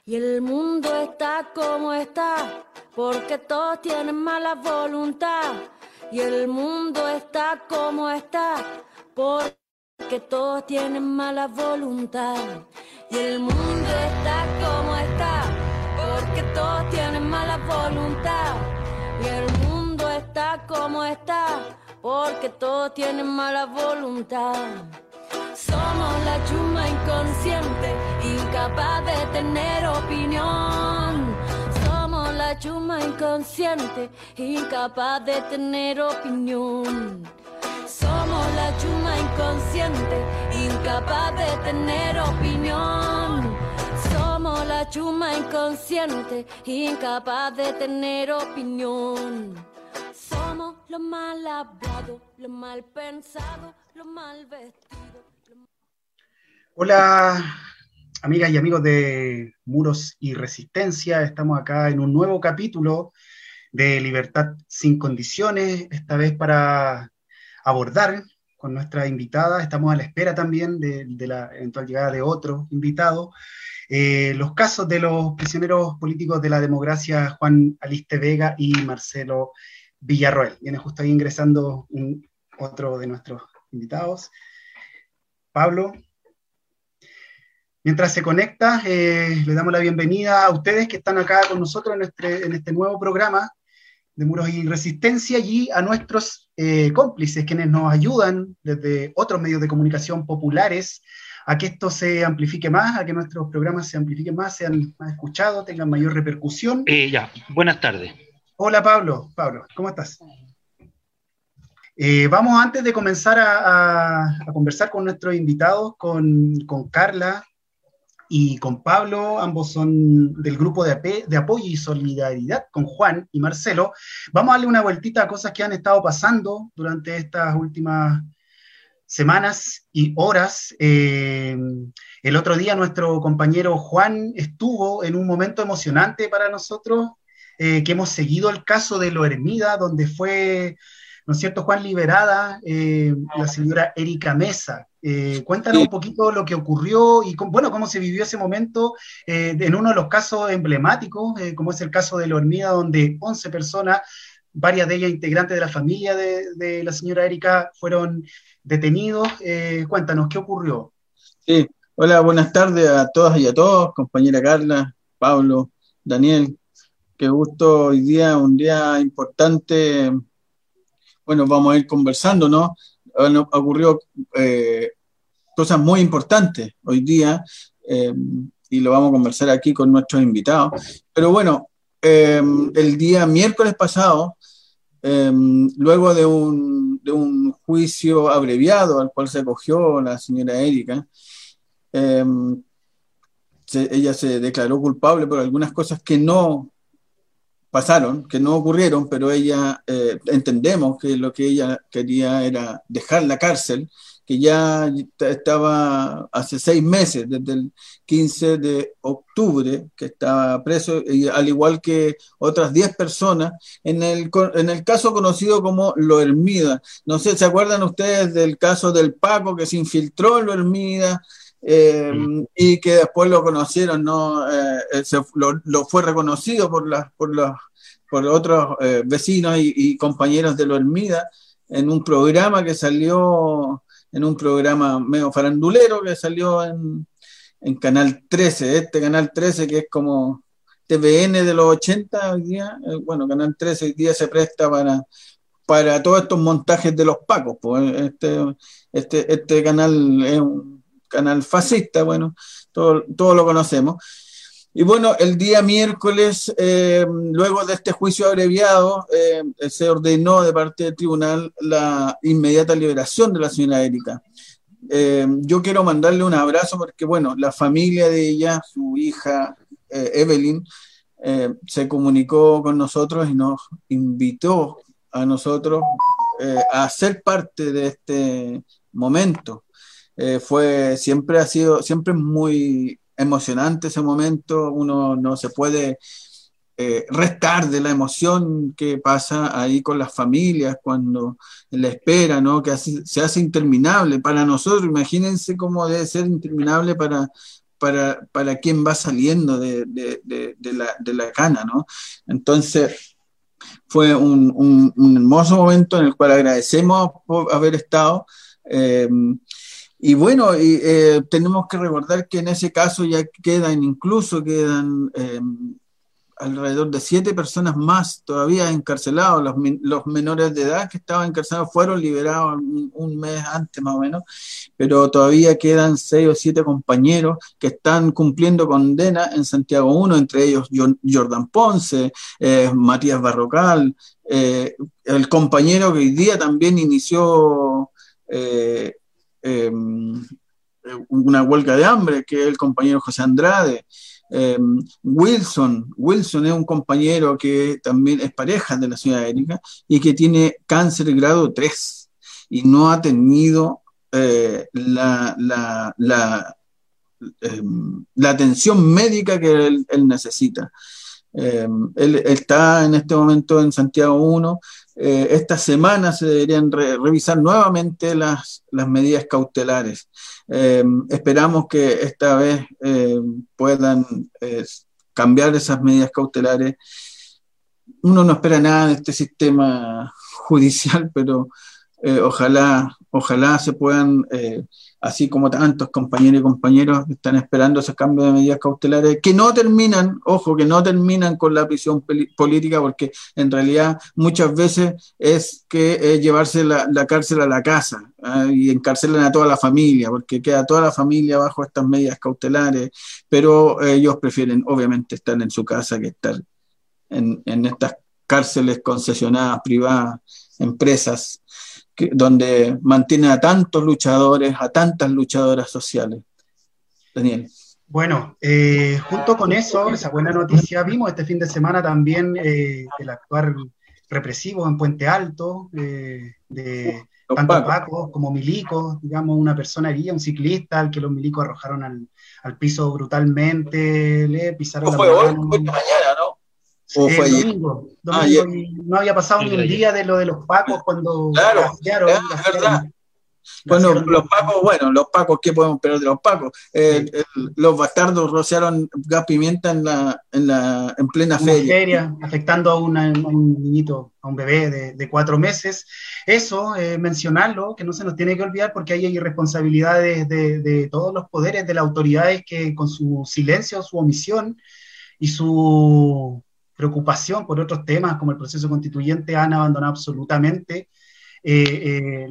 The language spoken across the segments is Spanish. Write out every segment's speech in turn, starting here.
Y el mundo está como está, porque todos tienen mala voluntad. Y el mundo está como está, porque todos tienen mala voluntad. Y el mundo está como está, porque todos tienen mala voluntad. Y el mundo está como está, porque todos tienen mala voluntad. Somos la chusma inconsciente, incapaz de tener opinión. Somos la chusma inconsciente, incapaz de tener opinión. Somos la chusma inconsciente, incapaz de tener opinión. Somos la chusma inconsciente, incapaz de tener opinión. Somos los mal hablados, los mal pensados, los mal vestidos. Hola, amigas y amigos de Muros y Resistencia. Estamos acá en un nuevo capítulo de Libertad sin Condiciones, esta vez para abordar con nuestra invitada. Estamos a la espera también de la eventual llegada de otro invitado. Los casos de los prisioneros políticos de la democracia, Juan Aliste Vega y Marcelo Villarroel. Viene justo ahí ingresando otro de nuestros invitados, Pablo. Mientras se conecta, le damos la bienvenida a ustedes que están acá con nosotros en este nuevo programa de Muros y Resistencia, y a nuestros cómplices, quienes nos ayudan desde otros medios de comunicación populares a que esto se amplifique más, a que nuestros programas se amplifiquen más, sean más escuchados, tengan mayor repercusión. Buenas tardes. Hola Pablo, ¿cómo estás? Vamos, antes de comenzar a conversar con nuestros invitados, con Carla y con Pablo, ambos son del grupo de apoyo y solidaridad con Juan y Marcelo. Vamos a darle una vueltita a cosas que han estado pasando durante estas últimas semanas y horas. El otro día nuestro compañero Juan estuvo en un momento emocionante para nosotros, que hemos seguido el caso de Lo Hermida, donde fue, ¿no es cierto, Juan, liberada la señora Erika Mesa? Cuéntanos un poquito lo que ocurrió y cómo se vivió ese momento en uno de los casos emblemáticos, como es el caso de Lo Hermida, donde 11 personas, varias de ellas integrantes de la familia de la señora Erika, fueron detenidos. Cuéntanos, ¿qué ocurrió? Sí, hola, buenas tardes a todas y a todos, compañera Carla, Pablo, Daniel. Qué gusto hoy día, un día importante. Bueno, vamos a ir conversando, ¿no? Ocurrió cosas muy importantes hoy día, y lo vamos a conversar aquí con nuestros invitados. Pero bueno, el día miércoles pasado, luego de un juicio abreviado al cual se acogió la señora Erika, ella se declaró culpable por algunas cosas que no pasaron, que no ocurrieron, pero ella, entendemos que lo que ella quería era dejar la cárcel, que ya estaba hace 6 meses, desde el 15 de octubre, que estaba preso, y al igual que otras 10 personas, en el caso conocido como Lo Hermida. No sé, ¿se acuerdan ustedes del caso del Paco que se infiltró en Lo Hermida? Y que después lo conocieron, ¿no? Lo fue reconocido por otros vecinos y compañeros de Lo Hermida en un programa que salió, en un programa medio farandulero que salió en Canal 13, este Canal 13 que es como TVN de los 80 hoy día. Bueno, Canal 13 hoy día se presta para todos estos montajes de los Pacos, pues. Este canal es un canal fascista, bueno, todo lo conocemos. Y bueno, el día miércoles, luego de este juicio abreviado, se ordenó de parte del tribunal la inmediata liberación de la señora Erika. Yo quiero mandarle un abrazo porque, bueno, la familia de ella, su hija Evelyn, se comunicó con nosotros y nos invitó a nosotros a ser parte de este momento. Siempre ha sido muy emocionante ese momento. Uno no se puede restar de la emoción que pasa ahí con las familias cuando la espera, ¿no? Que se hace interminable para nosotros. Imagínense cómo debe ser interminable para quien va saliendo de la cana, ¿no? Entonces, fue un hermoso momento en el cual agradecemos por haber estado. Y bueno, tenemos que recordar que en ese caso ya quedan alrededor de 7 personas más todavía encarcelados. Los menores de edad que estaban encarcelados fueron liberados un mes antes más o menos, pero todavía quedan 6 o 7 compañeros que están cumpliendo condena en Santiago 1, entre ellos Jordan Ponce, Matías Barrocal, el compañero que hoy día también inició una huelga de hambre, que es el compañero José Andrade. Wilson es un compañero que también es pareja de la señora Erika y que tiene cáncer grado 3 y no ha tenido la atención médica que él necesita. Él está en este momento en Santiago 1. Esta semana se deberían revisar nuevamente las medidas cautelares. Esperamos que esta vez puedan cambiar esas medidas cautelares. Uno no espera nada de este sistema judicial, pero ojalá se puedan, así como tantos compañeros y compañeros están esperando esos cambios de medidas cautelares, que no terminan con la prisión política, porque en realidad muchas veces es que llevarse la cárcel a la casa, y encarcelan a toda la familia, porque queda toda la familia bajo estas medidas cautelares, pero ellos prefieren obviamente estar en su casa que estar en estas cárceles concesionadas, privadas, empresas, donde mantienen a tantos luchadores, a tantas luchadoras sociales. Daniel. Bueno, junto con eso, esa buena noticia, vimos este fin de semana también el actuar represivo en Puente Alto, de tanto pacos como milicos, digamos, una persona herida, un ciclista al que los milicos arrojaron al piso brutalmente, le pisaron la mano. Fue mañana, ¿no? Domingo, no había pasado ni un día de lo de los pacos cuando gasearon. Bueno, los pacos, ¿qué podemos esperar de los pacos? Los bastardos rociaron gas pimienta en plena feria, afectando a un niñito, a un bebé de 4 meses. Eso, mencionarlo, que no se nos tiene que olvidar, porque hay irresponsabilidades de todos los poderes, de las autoridades que con su silencio, su omisión y su preocupación por otros temas como el proceso constituyente han abandonado absolutamente el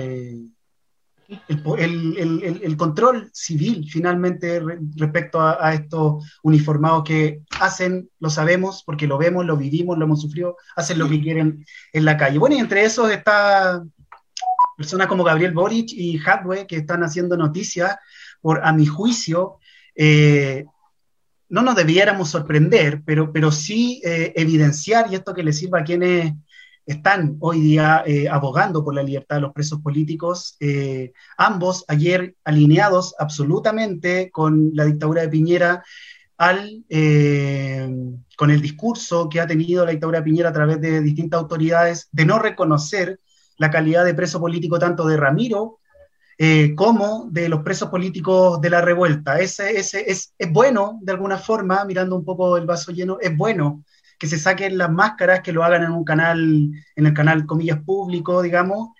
control civil finalmente respecto a estos uniformados que hacen, lo sabemos porque lo vemos, lo vivimos, lo hemos sufrido, hacen lo que quieren en la calle. Bueno, y entre esos está personas como Gabriel Boric y Jadwe, que están haciendo noticias por, a mi juicio, no nos debiéramos sorprender, pero sí evidenciar, y esto que le sirva a quienes están hoy día abogando por la libertad de los presos políticos, ambos ayer alineados absolutamente con la dictadura de Piñera, con el discurso que ha tenido la dictadura de Piñera a través de distintas autoridades de no reconocer la calidad de preso político tanto de Ramiro como de los presos políticos de la revuelta. Es bueno, de alguna forma, mirando un poco el vaso lleno, es bueno que se saquen las máscaras, que lo hagan en el canal, comillas, público, digamos,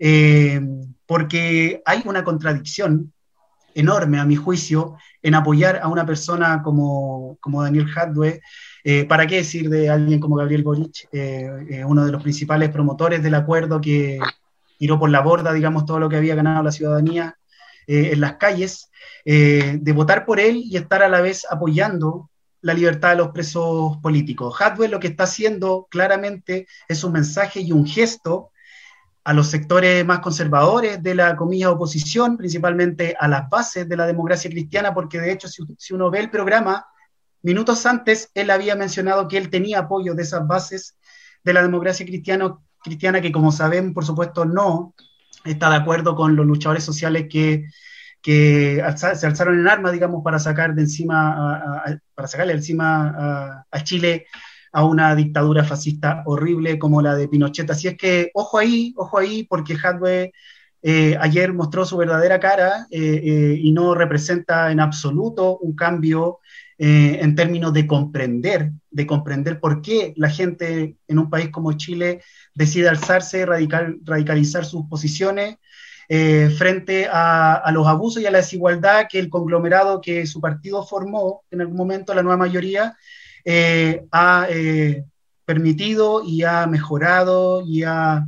porque hay una contradicción enorme, a mi juicio, en apoyar a una persona como Daniel Jadwe. ¿Para qué decir de alguien como Gabriel Boric, uno de los principales promotores del acuerdo que tiró por la borda, digamos, todo lo que había ganado la ciudadanía en las calles, de votar por él y estar a la vez apoyando la libertad de los presos políticos? Jadwe lo que está haciendo claramente es un mensaje y un gesto a los sectores más conservadores de la, comillas, oposición, principalmente a las bases de la democracia cristiana, porque de hecho si uno ve el programa, minutos antes él había mencionado que él tenía apoyo de esas bases de la democracia cristiana, que como saben, por supuesto, no está de acuerdo con los luchadores sociales que se alzaron en armas, digamos, para sacarle de encima a Chile a una dictadura fascista horrible como la de Pinochet. Así es que ojo ahí, porque Jadwe ayer mostró su verdadera cara y no representa en absoluto un cambio en términos de comprender por qué la gente en un país como Chile decide alzarse, radicalizar sus posiciones frente a los abusos y a la desigualdad que el conglomerado que su partido formó en algún momento, la nueva mayoría, ha permitido y ha mejorado y ha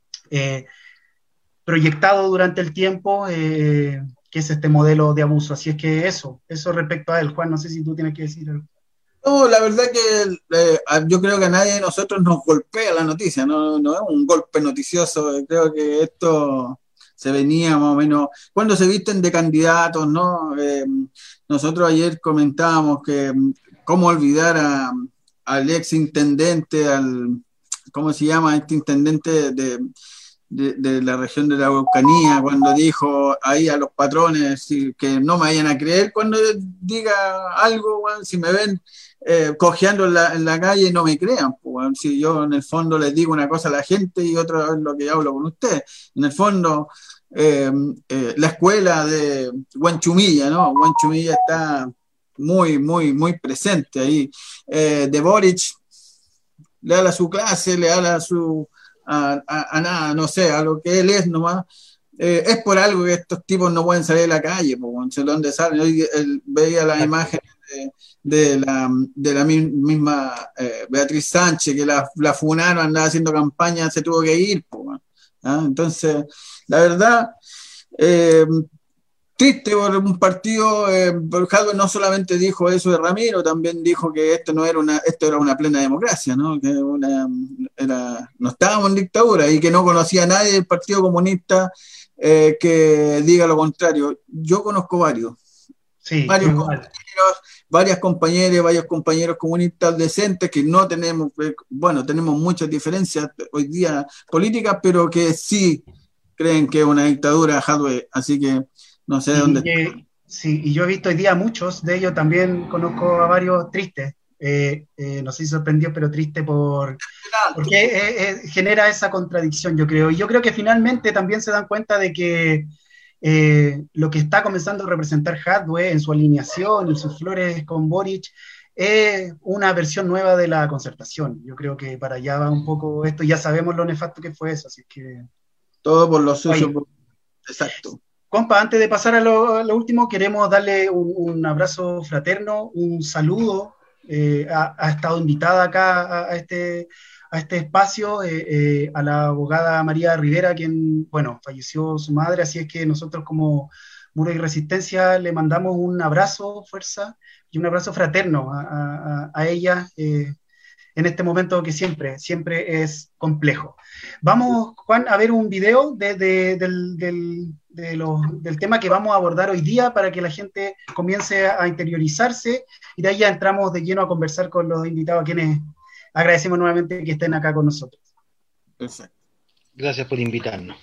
proyectado durante el tiempo, que es este modelo de abuso. Así es que eso respecto a él. Juan, no sé si tú tienes que decir algo. No, la verdad que yo creo que a nadie de nosotros nos golpea la noticia, no es un golpe noticioso, creo que esto se venía más o menos, cuando se visten de candidatos, ¿no? Nosotros ayer comentábamos que cómo olvidar al ex intendente, ¿cómo se llama? Este intendente de la región de la Araucanía, cuando dijo ahí a los patrones que no me vayan a creer cuando diga algo, bueno, si me ven cojeando en la calle no me crean, pues, bueno, si yo en el fondo les digo una cosa a la gente y otra es lo que hablo con ustedes. En el fondo, la escuela de Huanchumilla, ¿no? Huanchumilla está muy, muy, muy presente ahí. De Boric le habla a su clase, le habla a nada, no sé, a lo que él es nomás. Es por algo que estos tipos no pueden salir a la calle, pues, no sé dónde salen. Hoy veía las imágenes de la misma Beatriz Sánchez, que la funaron, andaba haciendo campaña, se tuvo que ir, pues, ¿ah? Entonces, la verdad, triste por un partido, Hadwe no solamente dijo eso de Ramiro, también dijo que esto era una plena democracia, ¿no? Que no estábamos en dictadura y que no conocía a nadie del Partido Comunista que diga lo contrario. Yo conozco varios compañeros, varios compañeros comunistas decentes que no tenemos, tenemos muchas diferencias hoy día políticas, pero que sí creen que es una dictadura, Hadwe, así que no sé de dónde. Sí, y yo he visto hoy día muchos de ellos, también conozco a varios tristes, no sé si sorprendió, pero triste porque genera esa contradicción, yo creo. Y yo creo que finalmente también se dan cuenta de que lo que está comenzando a representar Hadwe en su alineación y sus flores con Boric es una versión nueva de la concertación. Yo creo que para allá va un poco esto, ya sabemos lo nefasto que fue eso, así que... Todo por lo suyo, exacto. Compa, antes de pasar a lo último, queremos darle un abrazo fraterno, un saludo. Ha estado invitada acá a este espacio a la abogada María Rivera, quien, falleció su madre, así es que nosotros como Muro y Resistencia le mandamos un abrazo, fuerza, y un abrazo fraterno a ella en este momento que siempre es complejo. Vamos, Juan, a ver un video del tema que vamos a abordar hoy día para que la gente comience a interiorizarse y de ahí ya entramos de lleno a conversar con los invitados a quienes agradecemos nuevamente que estén acá con nosotros. Perfecto. Gracias por invitarnos.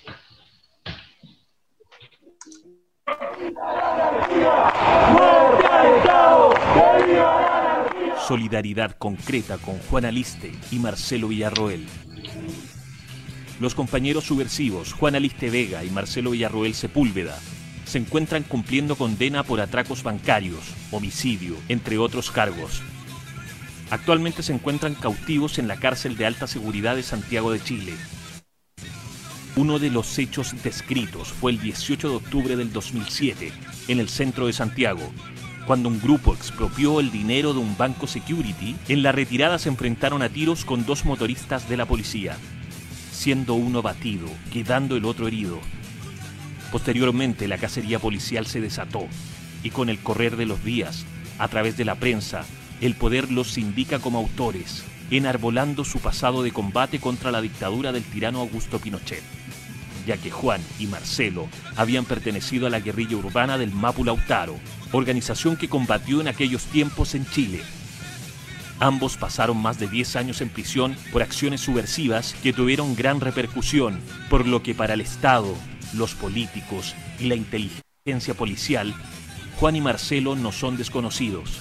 Solidaridad concreta con Juan Aliste y Marcelo Villarroel. Los compañeros subversivos Juan Aliste Vega y Marcelo Villarroel Sepúlveda se encuentran cumpliendo condena por atracos bancarios, homicidio, entre otros cargos. Actualmente se encuentran cautivos en la cárcel de alta seguridad de Santiago de Chile. Uno de los hechos descritos fue el 18 de octubre del 2007, en el centro de Santiago, cuando un grupo expropió el dinero de un banco security. En la retirada se enfrentaron a tiros con dos motoristas de la policía, siendo uno batido, quedando el otro herido. Posteriormente, la cacería policial se desató, y con el correr de los días, a través de la prensa, el poder los indica como autores, enarbolando su pasado de combate contra la dictadura del tirano Augusto Pinochet, ya que Juan y Marcelo habían pertenecido a la guerrilla urbana del Mapu Lautaro, organización que combatió en aquellos tiempos en Chile. Ambos pasaron más de 10 años en prisión por acciones subversivas que tuvieron gran repercusión, por lo que para el Estado, los políticos y la inteligencia policial, Juan y Marcelo no son desconocidos.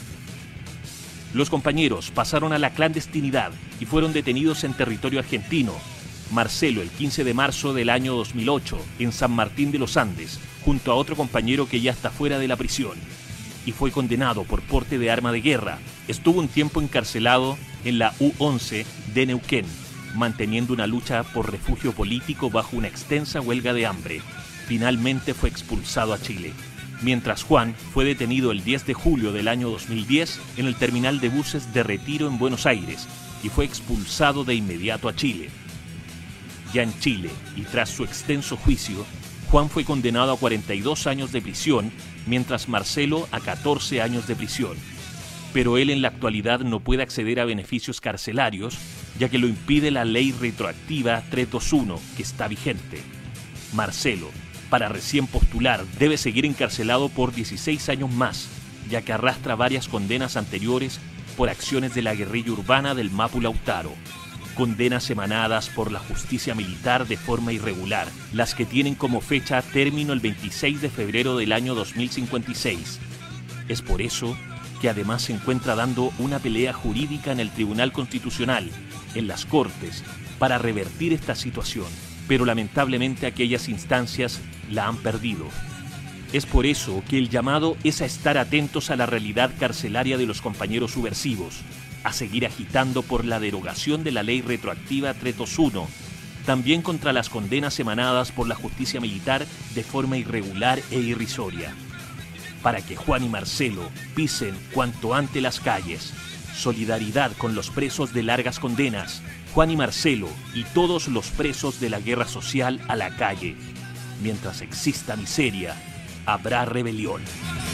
Los compañeros pasaron a la clandestinidad y fueron detenidos en territorio argentino, Marcelo, el 15 de marzo del año 2008, en San Martín de los Andes, junto a otro compañero que ya está fuera de la prisión, y fue condenado por porte de arma de guerra. Estuvo un tiempo encarcelado en la U11 de Neuquén, manteniendo una lucha por refugio político bajo una extensa huelga de hambre. Finalmente fue expulsado a Chile, mientras Juan fue detenido el 10 de julio del año 2010 en el terminal de buses de Retiro en Buenos Aires y fue expulsado de inmediato a Chile. Ya en Chile, y tras su extenso juicio, Juan fue condenado a 42 años de prisión, mientras Marcelo a 14 años de prisión. Pero él en la actualidad no puede acceder a beneficios carcelarios, ya que lo impide la ley retroactiva 321, que está vigente. Marcelo, para recién postular, debe seguir encarcelado por 16 años más, ya que arrastra varias condenas anteriores por acciones de la guerrilla urbana del Mapu Lautaro. Condenas emanadas por la justicia militar de forma irregular, las que tienen como fecha término el 26 de febrero del año 2056. Es por eso que además se encuentra dando una pelea jurídica en el Tribunal Constitucional, en las Cortes, para revertir esta situación, pero lamentablemente aquellas instancias la han perdido. Es por eso que el llamado es a estar atentos a la realidad carcelaria de los compañeros subversivos, a seguir agitando por la derogación de la ley retroactiva 321, también contra las condenas emanadas por la justicia militar de forma irregular e irrisoria, para que Juan y Marcelo pisen cuanto antes las calles. Solidaridad con los presos de largas condenas, Juan y Marcelo y todos los presos de la guerra social a la calle. Mientras exista miseria, habrá rebelión.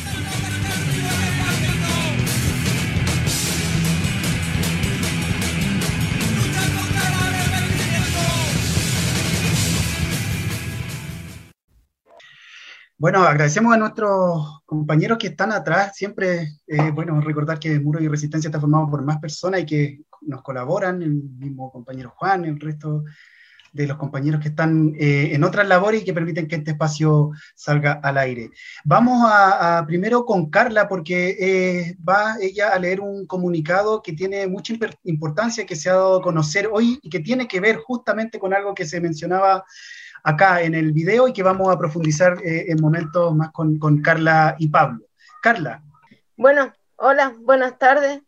Bueno, agradecemos a nuestros compañeros que están atrás. Siempre bueno recordar que Muro y Resistencia está formado por más personas y que nos colaboran, el mismo compañero Juan, el resto de los compañeros que están en otras labores y que permiten que este espacio salga al aire. Vamos a primero con Carla, porque va ella a leer un comunicado que tiene mucha importancia, que se ha dado a conocer hoy y que tiene que ver justamente con algo que se mencionaba acá en el video y que vamos a profundizar en momentos más con Carla y Pablo. Carla. Bueno, hola, buenas tardes.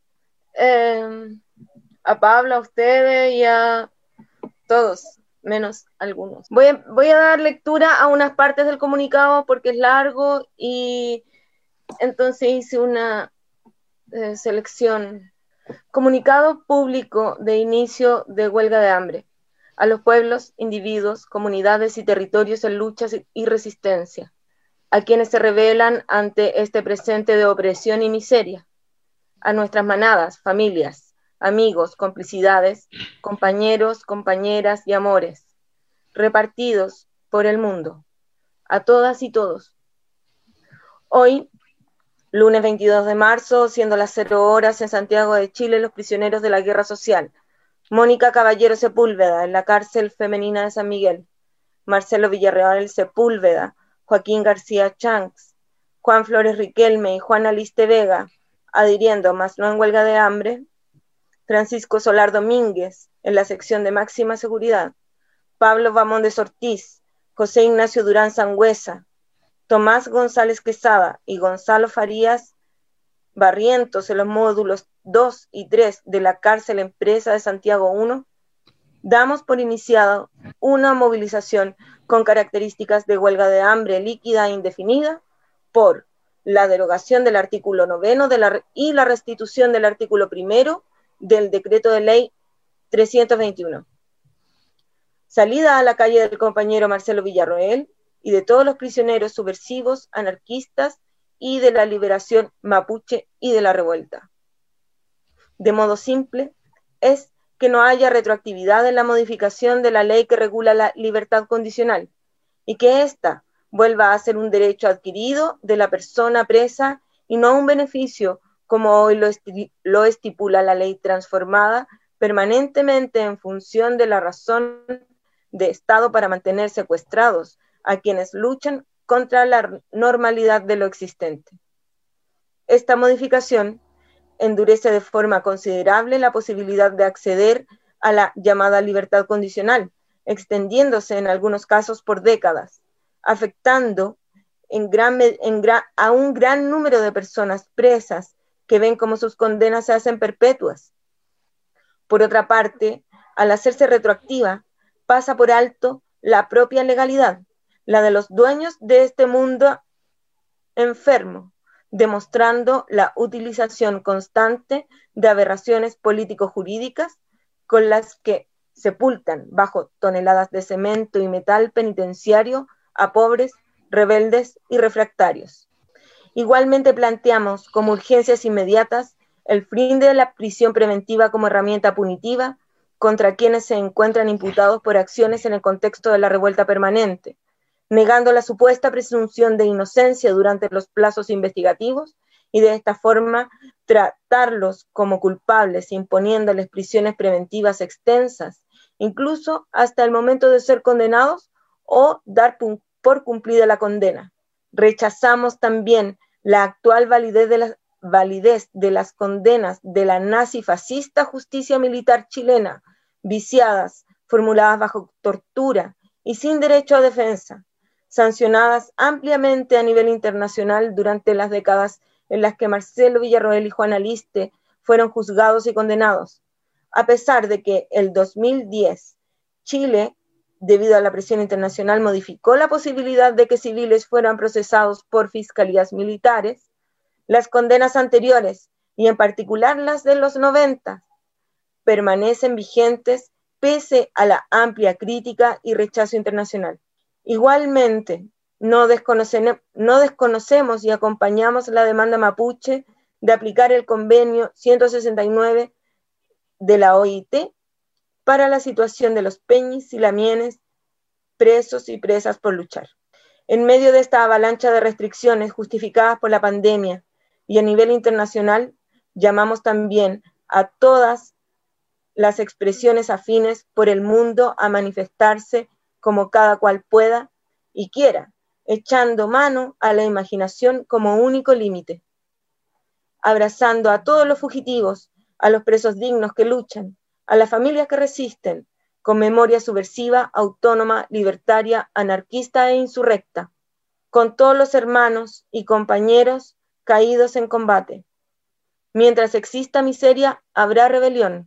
A Pablo, a ustedes y a todos, menos algunos. Voy a dar lectura a unas partes del comunicado porque es largo y entonces hice una selección. Comunicado público de inicio de huelga de hambre a los pueblos, individuos, comunidades y territorios en luchas y resistencia, a quienes se rebelan ante este presente de opresión y miseria, a nuestras manadas, familias, amigos, complicidades, compañeros, compañeras y amores, repartidos por el mundo, a todas y todos. Hoy, lunes 22 de marzo, siendo las 0 horas en Santiago de Chile, los prisioneros de la guerra social: Mónica Caballero Sepúlveda, en la cárcel femenina de San Miguel; Marcelo Villarreal Sepúlveda, Joaquín García Chanks, Juan Flores Riquelme y Juan Aliste Vega, adhiriendo más no en huelga de hambre; Francisco Solar Domínguez, en la sección de máxima seguridad; Pablo Bamondes Ortiz, José Ignacio Durán Sangüesa, Tomás González Quesada y Gonzalo Farías Barrientos en los módulos 2 y 3 de la cárcel empresa de Santiago 1, damos por iniciado una movilización con características de huelga de hambre líquida e indefinida por la derogación del artículo 9 y la restitución del artículo 1 del decreto de ley 321. Salida a la calle del compañero Marcelo Villarroel y de todos los prisioneros subversivos, anarquistas y de la liberación mapuche y de la revuelta. De modo simple, es que no haya retroactividad en la modificación de la ley que regula la libertad condicional y que ésta vuelva a ser un derecho adquirido de la persona presa y no un beneficio como hoy lo estipula la ley transformada permanentemente en función de la razón de Estado para mantener secuestrados a quienes luchan contra la normalidad de lo existente. Esta modificación endurece de forma considerable la posibilidad de acceder a la llamada libertad condicional extendiéndose en algunos casos por décadas, afectando a un gran número de personas presas que ven cómo sus condenas se hacen perpetuas. Por otra parte, al hacerse retroactiva, pasa por alto la propia legalidad, la de los dueños de este mundo enfermo, demostrando la utilización constante de aberraciones político-jurídicas con las que sepultan bajo toneladas de cemento y metal penitenciario a pobres, rebeldes y refractarios. Igualmente planteamos como urgencias inmediatas el fin de la prisión preventiva como herramienta punitiva contra quienes se encuentran imputados por acciones en el contexto de la revuelta permanente, negando la supuesta presunción de inocencia durante los plazos investigativos y de esta forma tratarlos como culpables, imponiéndoles prisiones preventivas extensas, incluso hasta el momento de ser condenados o dar por cumplida la condena. Rechazamos también la actual validez de las condenas de la nazifascista justicia militar chilena, viciadas, formuladas bajo tortura y sin derecho a defensa, sancionadas ampliamente a nivel internacional durante las décadas en las que Marcelo Villarroel y Juan Aliste fueron juzgados y condenados, a pesar de que el 2010 Chile, debido a la presión internacional, modificó la posibilidad de que civiles fueran procesados por fiscalías militares. Las condenas anteriores, y en particular las de los 90, permanecen vigentes pese a la amplia crítica y rechazo internacional. Igualmente, no desconocemos y acompañamos la demanda mapuche de aplicar el convenio 169 de la OIT para la situación de los peñis y lamienes, presos y presas por luchar. En medio de esta avalancha de restricciones justificadas por la pandemia y a nivel internacional, llamamos también a todas las expresiones afines por el mundo a manifestarse como cada cual pueda y quiera, echando mano a la imaginación como único límite, abrazando a todos los fugitivos, a los presos dignos que luchan, a las familias que resisten, con memoria subversiva, autónoma, libertaria, anarquista e insurrecta, con todos los hermanos y compañeros caídos en combate. Mientras exista miseria, habrá rebelión.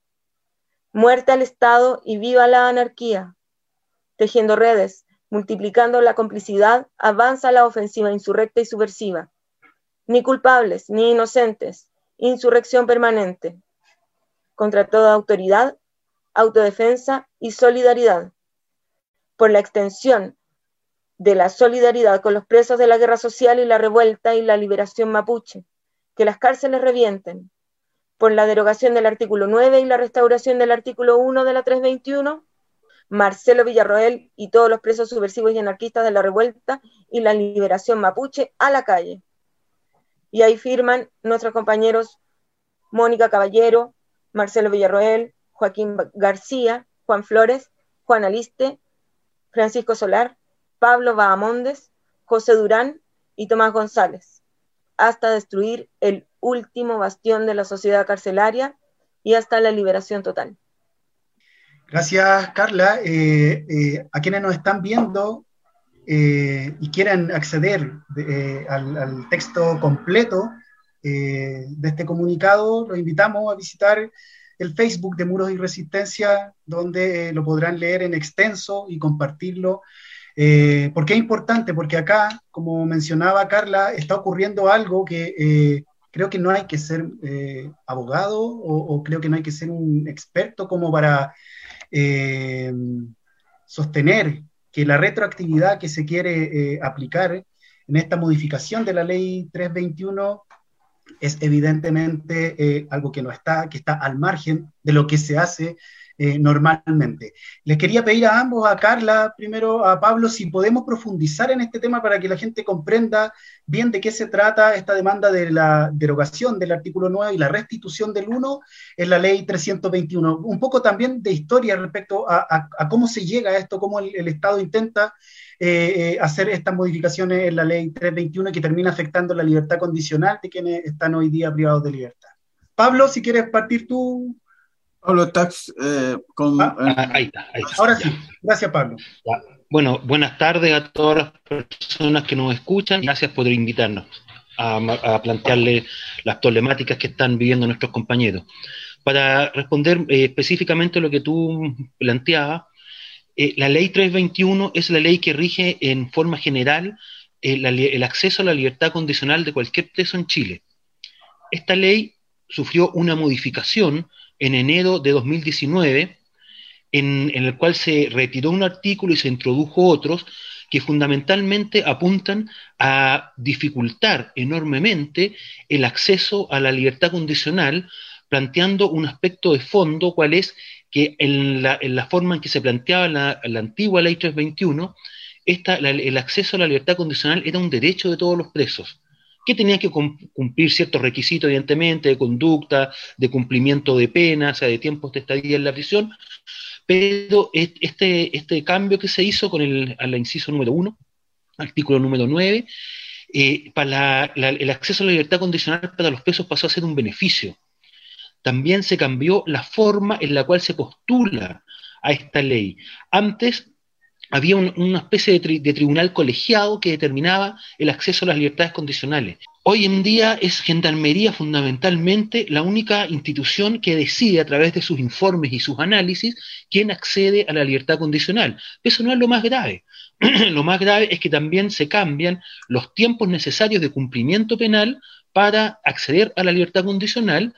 Muerte al Estado y viva la anarquía. Tejiendo redes, multiplicando la complicidad, avanza la ofensiva insurrecta y subversiva. Ni culpables, ni inocentes, insurrección permanente. Contra toda autoridad, autodefensa y solidaridad. Por la extensión de la solidaridad con los presos de la guerra social y la revuelta y la liberación mapuche, que las cárceles revienten. Por la derogación del artículo 9 y la restauración del artículo 1 de la 321, Marcelo Villarroel y todos los presos subversivos y anarquistas de la revuelta y la liberación mapuche a la calle. Y ahí firman nuestros compañeros Mónica Caballero, Marcelo Villarroel, Joaquín García, Juan Flores, Juan Aliste, Francisco Solar, Pablo Bahamondes, José Durán y Tomás González, hasta destruir el último bastión de la sociedad carcelaria y hasta la liberación total. Gracias, Carla. A quienes nos están viendo y quieran acceder al texto completo de este comunicado, los invitamos a visitar el Facebook de Muros y Resistencia, donde lo podrán leer en extenso y compartirlo. ¿Por qué es importante? Porque acá, como mencionaba Carla, está ocurriendo algo que creo que no hay que ser abogado o creo que no hay que ser un experto como para sostener que la retroactividad que se quiere aplicar en esta modificación de la ley 321 es evidentemente algo que no está, que está al margen de lo que se hace normalmente. Les quería pedir a ambos, a Carla, primero a Pablo, si podemos profundizar en este tema para que la gente comprenda bien de qué se trata esta demanda de la derogación del artículo 9 y la restitución del 1 en la ley 321. Un poco también de historia respecto a cómo se llega a esto, cómo el Estado intenta hacer estas modificaciones en la ley 321 que termina afectando la libertad condicional de quienes están hoy día privados de libertad. Pablo, si quieres partir tú. Pablo Tax, ahí está. Ahora sí, gracias Pablo. Ya. Bueno, buenas tardes a todas las personas que nos escuchan. Gracias por invitarnos a plantearle las problemáticas que están viviendo nuestros compañeros. Para responder específicamente lo que tú planteabas, la ley 321 es la ley que rige en forma general el acceso a la libertad condicional de cualquier preso en Chile. Esta ley sufrió una modificación en enero de 2019, en el cual se retiró un artículo y se introdujo otros que fundamentalmente apuntan a dificultar enormemente el acceso a la libertad condicional, planteando un aspecto de fondo, cual es que en la forma en que se planteaba la antigua ley 321, el acceso a la libertad condicional era un derecho de todos los presos, que tenían que cumplir ciertos requisitos, evidentemente, de conducta, de cumplimiento de penas, o sea, de tiempos de estadía en la prisión, pero este cambio que se hizo con el inciso número 1, artículo número 9, para el acceso a la libertad condicional para los presos pasó a ser un beneficio. También se cambió la forma en la cual se postula a esta ley. Antes había una especie de tribunal colegiado que determinaba el acceso a las libertades condicionales. Hoy en día es Gendarmería fundamentalmente la única institución que decide a través de sus informes y sus análisis quién accede a la libertad condicional. Eso no es lo más grave. Lo más grave es que también se cambian los tiempos necesarios de cumplimiento penal para acceder a la libertad condicional.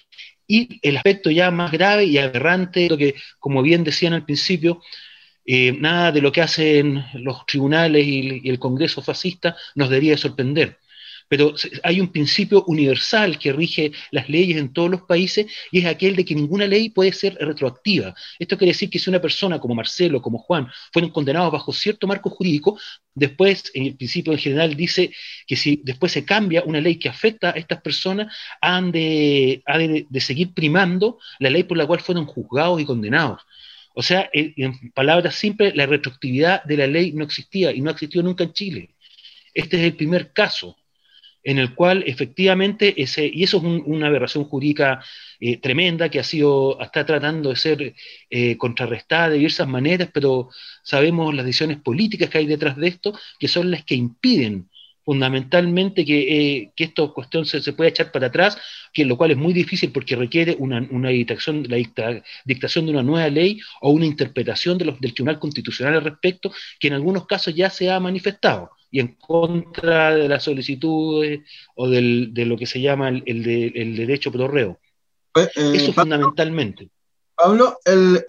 Y el aspecto ya más grave y aberrante, lo que, como bien decían al principio, nada de lo que hacen los tribunales y el Congreso fascista nos debería sorprender. Pero hay un principio universal que rige las leyes en todos los países y es aquel de que ninguna ley puede ser retroactiva. Esto quiere decir que si una persona como Marcelo, como Juan, fueron condenados bajo cierto marco jurídico, después, en el principio en general dice que si después se cambia una ley que afecta a estas personas, han de seguir primando la ley por la cual fueron juzgados y condenados. O sea, en palabras simples, la retroactividad de la ley no existía y no existió nunca en Chile. Este es el primer caso en el cual efectivamente, y eso es una aberración jurídica tremenda que está tratando de ser contrarrestada de diversas maneras, pero sabemos las decisiones políticas que hay detrás de esto, que son las que impiden fundamentalmente que esta cuestión se pueda echar para atrás, lo cual es muy difícil porque requiere la dictación de una nueva ley o una interpretación del Tribunal Constitucional al respecto, que en algunos casos ya se ha manifestado y en contra de las solicitudes o de lo que se llama el derecho pro reo. Eso fundamentalmente. Pablo, el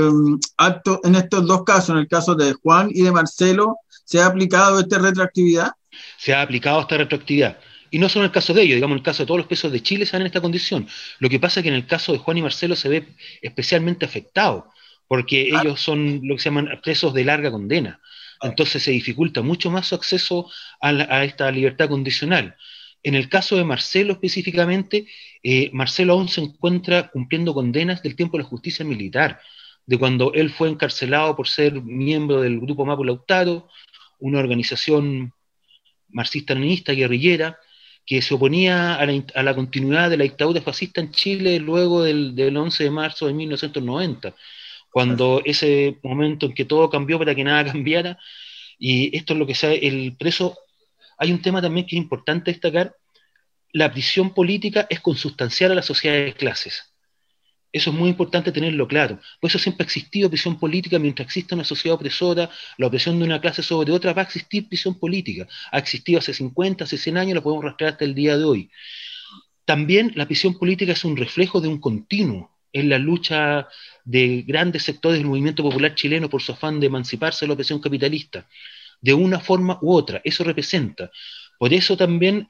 acto en estos dos casos, en el caso de Juan y de Marcelo, ¿se ha aplicado esta retroactividad? Se ha aplicado esta retroactividad. Y no solo en el caso de ellos, digamos, en el caso de todos los presos de Chile se dan en esta condición. Lo que pasa es que en el caso de Juan y Marcelo se ve especialmente afectado, porque ellos son lo que se llaman presos de larga condena. Entonces se dificulta mucho más su acceso a esta libertad condicional. En el caso de Marcelo específicamente, Marcelo aún se encuentra cumpliendo condenas del tiempo de la justicia militar, de cuando él fue encarcelado por ser miembro del Grupo Mapu Lautaro, una organización marxista-leninista guerrillera que se oponía a la continuidad de la dictadura fascista en Chile luego del 11 de marzo de 1990, cuando ese momento en que todo cambió para que nada cambiara. Y esto es lo que sabe el preso. Hay un tema también que es importante destacar: la prisión política es consustancial a la sociedad de clases. Eso es muy importante tenerlo claro. Por eso siempre ha existido prisión política. Mientras exista una sociedad opresora, la opresión de una clase sobre otra, va a existir prisión política. Ha existido hace 50, hace 100 años, lo podemos rastrear hasta el día de hoy. También la prisión política es un reflejo de un continuo en la lucha de grandes sectores del movimiento popular chileno por su afán de emanciparse de la opresión capitalista, de una forma u otra. Eso representa. Por eso también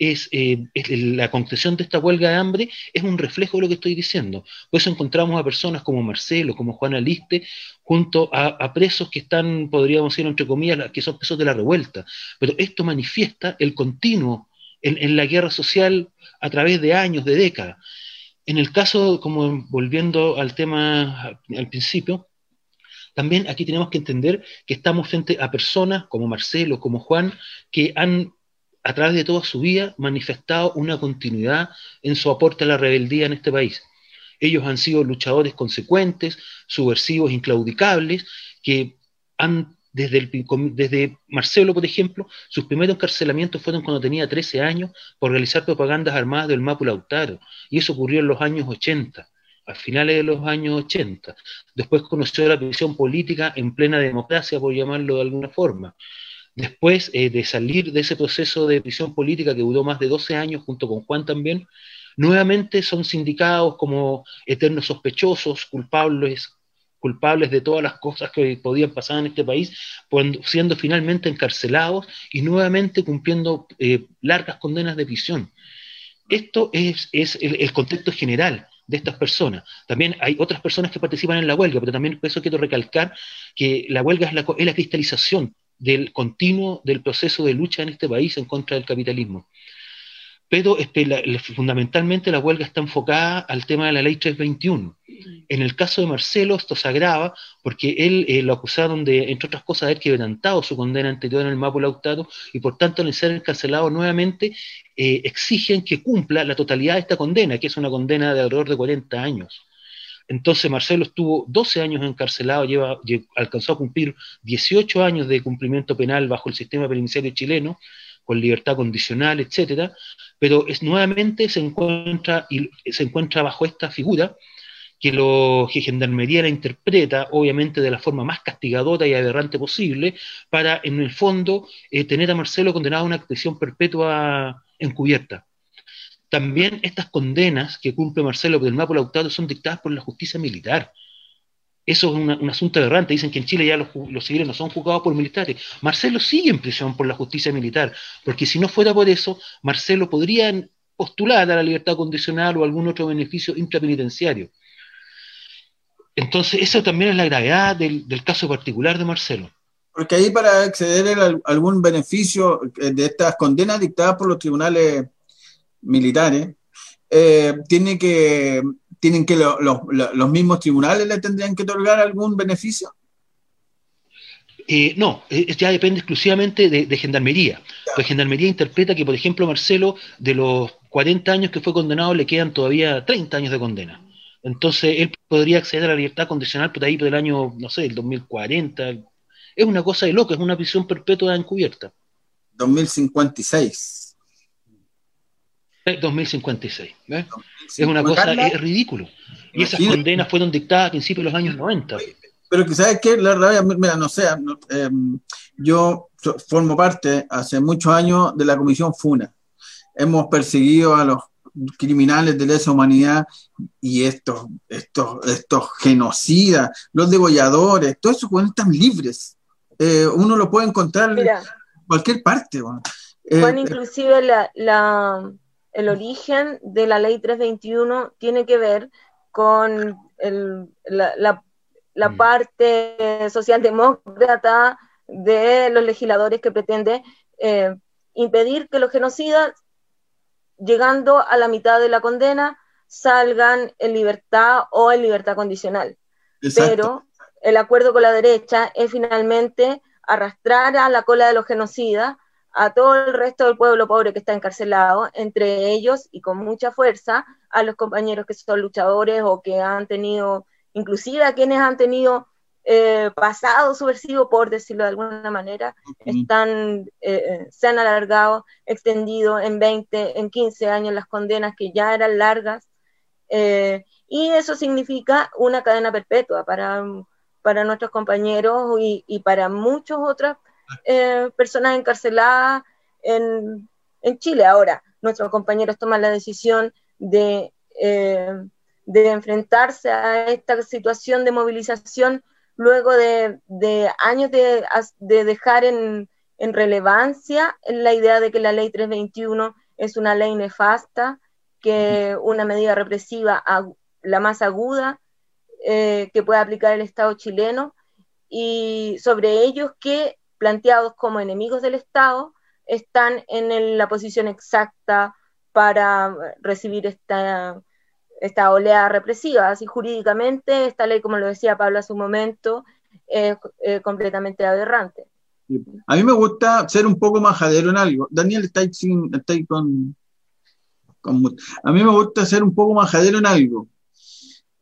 la concreción de esta huelga de hambre es un reflejo de lo que estoy diciendo. Por eso encontramos a personas como Marcelo, como Juan Aliste, junto a presos que están, podríamos decir, entre comillas, que son presos de la revuelta. Pero esto manifiesta el continuo en la guerra social a través de años, de décadas. En el caso, como volviendo al tema al principio, también aquí tenemos que entender que estamos frente a personas como Marcelo, como Juan, que han, a través de toda su vida, manifestado una continuidad en su aporte a la rebeldía en este país. Ellos han sido luchadores consecuentes, subversivos, inclaudicables, que han, desde Marcelo, por ejemplo, sus primeros encarcelamientos fueron cuando tenía 13 años por realizar propagandas armadas del Mapu Lautaro, y eso ocurrió en los años 80, a finales de los años 80. Después conoció la prisión política en plena democracia, por llamarlo de alguna forma. Después de salir de ese proceso de prisión política que duró más de 12 años, junto con Juan también, nuevamente son sindicados como eternos sospechosos, culpables de todas las cosas que podían pasar en este país, siendo finalmente encarcelados y nuevamente cumpliendo largas condenas de prisión. Esto es el contexto general de estas personas. También hay otras personas que participan en la huelga, pero también por eso quiero recalcar que la huelga es la cristalización del continuo del proceso de lucha en este país en contra del capitalismo. Pero fundamentalmente la huelga está enfocada al tema de la ley 321. En el caso de Marcelo esto se agrava porque él lo acusaron de, entre otras cosas, haber quebrantado su condena anterior en el Mapu Lautaro, y por tanto, al ser encarcelado nuevamente, exigen que cumpla la totalidad de esta condena, que es una condena de alrededor de 40 años. Entonces Marcelo estuvo 12 años encarcelado, alcanzó a cumplir 18 años de cumplimiento penal bajo el sistema penitenciario chileno, con libertad condicional, etcétera, pero nuevamente se encuentra bajo esta figura que Gendarmería la interpreta, obviamente, de la forma más castigadora y aberrante posible, para, en el fondo, tener a Marcelo condenado a una prisión perpetua encubierta. También estas condenas que cumple Marcelo por el Mapu Lautaro son dictadas por la justicia militar. Eso es un asunto aberrante. Dicen que en Chile ya los civiles no son juzgados por militares. Marcelo sigue en prisión por la justicia militar, porque si no fuera por eso, Marcelo podría postular a la libertad condicional o algún otro beneficio intrapenitenciario. Entonces, esa también es la gravedad del caso particular de Marcelo. Porque ahí, para acceder a algún beneficio de estas condenas dictadas por los tribunales militares, tienen que los mismos tribunales le tendrían que otorgar algún beneficio. No, ya depende exclusivamente de Gendarmería. Pues Gendarmería interpreta que, por ejemplo, Marcelo, de los 40 años que fue condenado, le quedan todavía 30 años de condena. Entonces, él podría acceder a la libertad condicional por ahí por el año, no sé, el 2040. Es una cosa de loco, es una prisión perpetua encubierta. 2056. 2056, ¿ves? Es una cosa, es ridículo. Y esas condenas fueron dictadas a principios de los años 90. Pero que, ¿sabes qué? La rabia, mira, no sé, yo formo parte hace muchos años de la Comisión FUNA. Hemos perseguido a los criminales de lesa humanidad y estos genocidas, los degolladores, todos esos jóvenes están libres. Uno lo puede encontrar en cualquier parte. Juan, inclusive el origen de la ley 321 tiene que ver con la parte socialdemócrata de los legisladores que pretende impedir que los genocidas, llegando a la mitad de la condena, salgan en libertad o en libertad condicional. Exacto. Pero el acuerdo con la derecha es finalmente arrastrar a la cola de los genocidas a todo el resto del pueblo pobre que está encarcelado, entre ellos, y con mucha fuerza, a los compañeros que son luchadores o que han tenido, inclusive a quienes han tenido pasado subversivo, por decirlo de alguna manera, se han alargado, extendido en 20, en 15 años las condenas que ya eran largas, y eso significa una cadena perpetua para nuestros compañeros y para muchas otras personas encarceladas en Chile. Ahora, nuestros compañeros toman la decisión de enfrentarse a esta situación de movilización luego de años de dejar en relevancia la idea de que la ley 321 es una ley nefasta, que una medida represiva la más aguda que puede aplicar el Estado chileno, y sobre ellos que, planteados como enemigos del Estado, están en la posición exacta para recibir esta oleada represiva. Así, jurídicamente, esta ley, como lo decía Pablo hace un momento, es completamente aberrante. A mí me gusta ser un poco majadero en algo. Daniel, está ahí con... A mí me gusta ser un poco majadero en algo.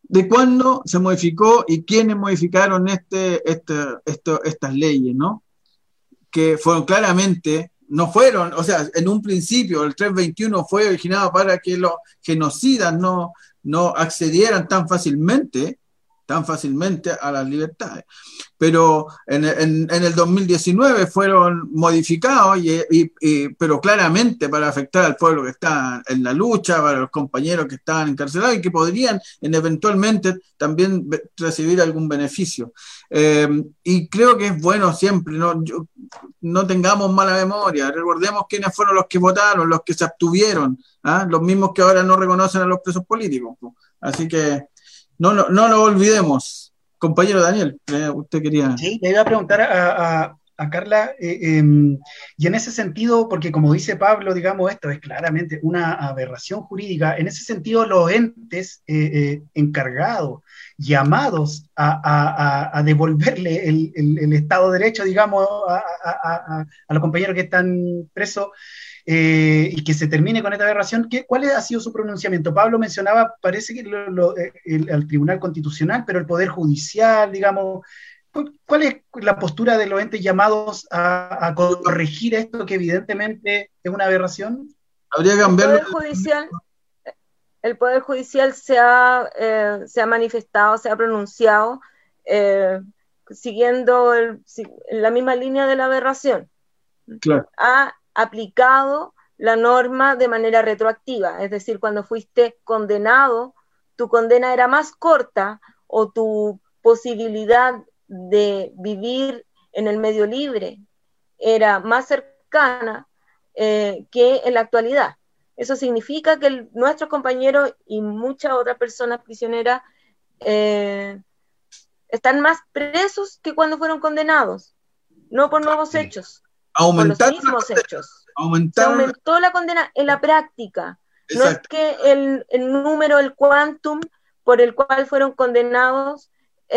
de cuándo se modificó y quiénes modificaron estas leyes, ¿no? Que fueron claramente, no fueron, o sea, en un principio el 321 fue originado para que los genocidas no accedieran tan fácilmente a las libertades. Pero en el 2019 fueron modificados, pero claramente para afectar al pueblo que está en la lucha, para los compañeros que estaban encarcelados y que podrían eventualmente también recibir algún beneficio. Y creo que es bueno siempre, no tengamos mala memoria, recordemos quiénes fueron los que votaron, los que se abstuvieron, los mismos que ahora no reconocen a los presos políticos. Así que no lo olvidemos. Compañero Daniel, usted quería... Sí, le iba a preguntar a Carla, y en ese sentido, porque como dice Pablo, digamos, esto es claramente una aberración jurídica, en ese sentido los entes encargados, llamados a devolverle el Estado de Derecho, digamos, a los compañeros que están presos, y que se termine con esta aberración, ¿cuál ha sido su pronunciamiento? Pablo mencionaba, parece que al Tribunal Constitucional, pero el Poder Judicial, digamos, ¿cuál es la postura de los entes llamados a corregir esto que evidentemente es una aberración? Habría que cambiarlo. El Poder Judicial se ha manifestado, se ha pronunciado, siguiendo la misma línea de la aberración. Claro. Ha aplicado la norma de manera retroactiva, es decir, cuando fuiste condenado, tu condena era más corta o tu posibilidad de vivir en el medio libre era más cercana que en la actualidad. Eso significa que nuestros compañeros y muchas otras personas prisioneras están más presos que cuando fueron condenados, no por nuevos hechos, por los mismos hechos. Se aumentó la condena en la práctica. Exacto. No es que el número, el quantum por el cual fueron condenados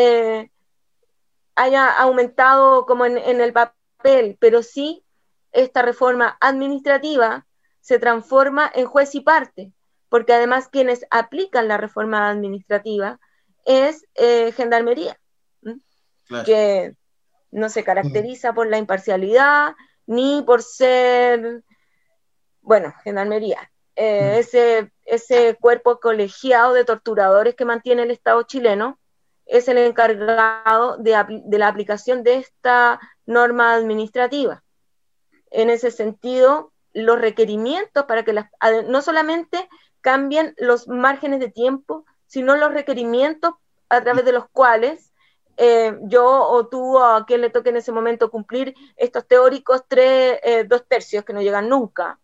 haya aumentado como en el papel, pero sí esta reforma administrativa se transforma en juez y parte, porque además quienes aplican la reforma administrativa es Gendarmería, claro, que no se caracteriza por la imparcialidad, ni por ser, Gendarmería, ese cuerpo colegiado de torturadores que mantiene el Estado chileno, es el encargado de la aplicación de esta norma administrativa. En ese sentido, los requerimientos para que no solamente cambien los márgenes de tiempo, sino los requerimientos a través de los cuales yo o tú o a quien le toque en ese momento cumplir estos teóricos 2/3 que no llegan nunca.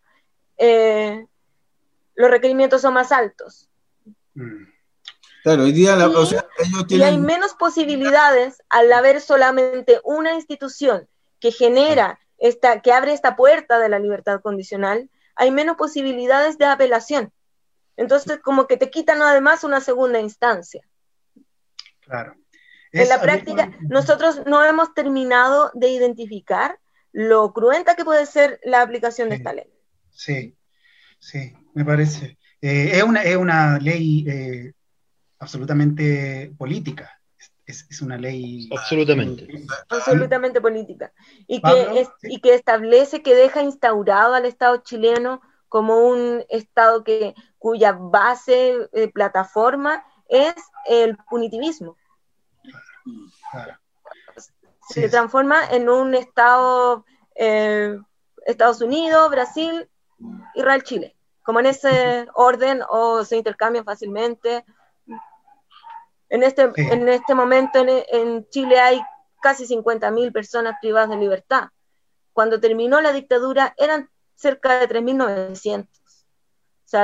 Los requerimientos son más altos. Claro, hoy día ellos tienen... Y hay menos posibilidades al haber solamente una institución que genera que abre esta puerta de la libertad condicional, hay menos posibilidades de apelación. Entonces, como que te quitan además una segunda instancia. Claro. En la práctica, nosotros no hemos terminado de identificar lo cruenta que puede ser la aplicación de esta ley. Sí, me parece. Es una ley absolutamente política. Es una ley... Absolutamente política. Y que establece, que deja instaurado al Estado chileno como un Estado cuya base, plataforma, es el punitivismo. Claro. Se transforma en un Estado, Estados Unidos, Brasil, Israel, Chile, como en ese orden, o se intercambian fácilmente. En este momento en Chile hay casi 50.000 personas privadas de libertad. Cuando terminó la dictadura eran cerca de 3.900. O sea,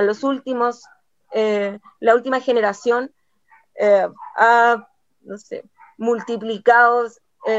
la última generación ha, multiplicado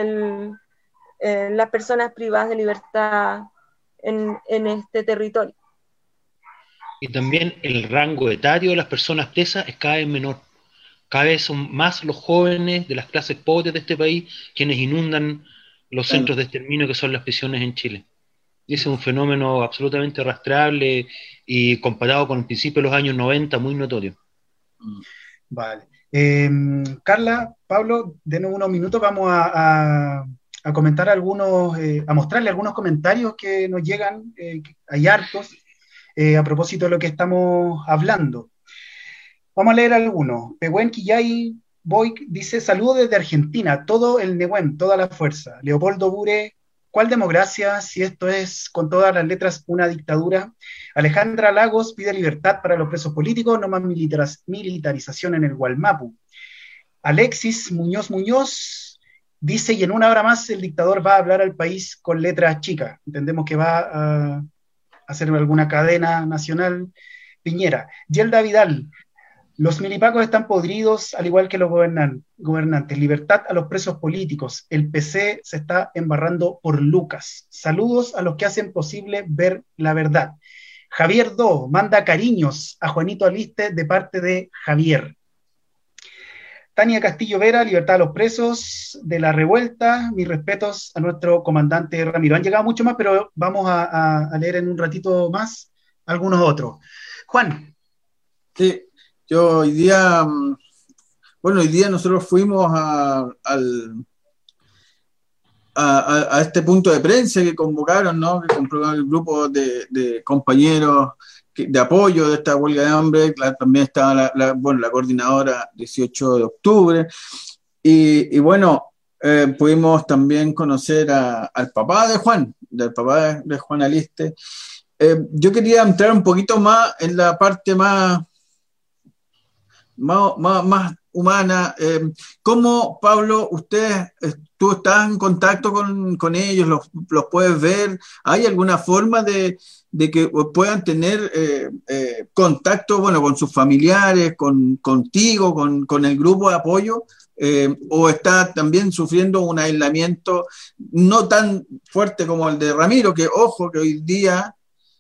las personas privadas de libertad en este territorio. Y también el rango etario de las personas presas es cada vez menor. Cada vez son más los jóvenes de las clases pobres de este país quienes inundan los centros de exterminio que son las prisiones en Chile. Y ese es un fenómeno absolutamente rastreable y comparado con el principio de los años 90 muy notorio. Vale. Carla, Pablo, denos unos minutos, vamos a comentar algunos, a mostrarle algunos comentarios que nos llegan, que hay hartos, a propósito de lo que estamos hablando. Vamos a leer algunos. Pehuen Quillay Boy dice: saludos desde Argentina, todo el Nehuen, toda la fuerza. Leopoldo Bure: ¿cuál democracia si esto es con todas las letras una dictadura? Alejandra Lagos pide libertad para los presos políticos, no más militarización en el Gualmapu. Alexis Muñoz Muñoz dice: y en una hora más el dictador va a hablar al país con letras chicas. Entendemos que va a hacer alguna cadena nacional. Piñera. Yelda Vidal: los milipacos están podridos, al igual que los gobernantes. Libertad a los presos políticos. El PC se está embarrando por Lucas. Saludos a los que hacen posible ver la verdad. Javier Do manda cariños a Juanito Aliste de parte de Javier. Tania Castillo Vera: libertad a los presos de la revuelta. Mis respetos a nuestro comandante Ramiro. Han llegado mucho más, pero vamos a leer en un ratito más algunos otros. Juan. Sí, yo hoy día, hoy día nosotros fuimos a este punto de prensa que convocaron, ¿no? Que convocaron el grupo de compañeros de apoyo de esta huelga de hambre. También estaba la coordinadora 18 de octubre. Y bueno, pudimos también conocer al papá de Juan, del papá de Juan Aliste. Yo quería entrar un poquito más en la parte más humana. ¿Cómo, Pablo, tú estás en contacto con ellos, los puedes ver? ¿Hay alguna forma de que puedan tener contacto, con sus familiares, contigo, con el grupo de apoyo? ¿O está también sufriendo un aislamiento no tan fuerte como el de Ramiro, que ojo, que hoy día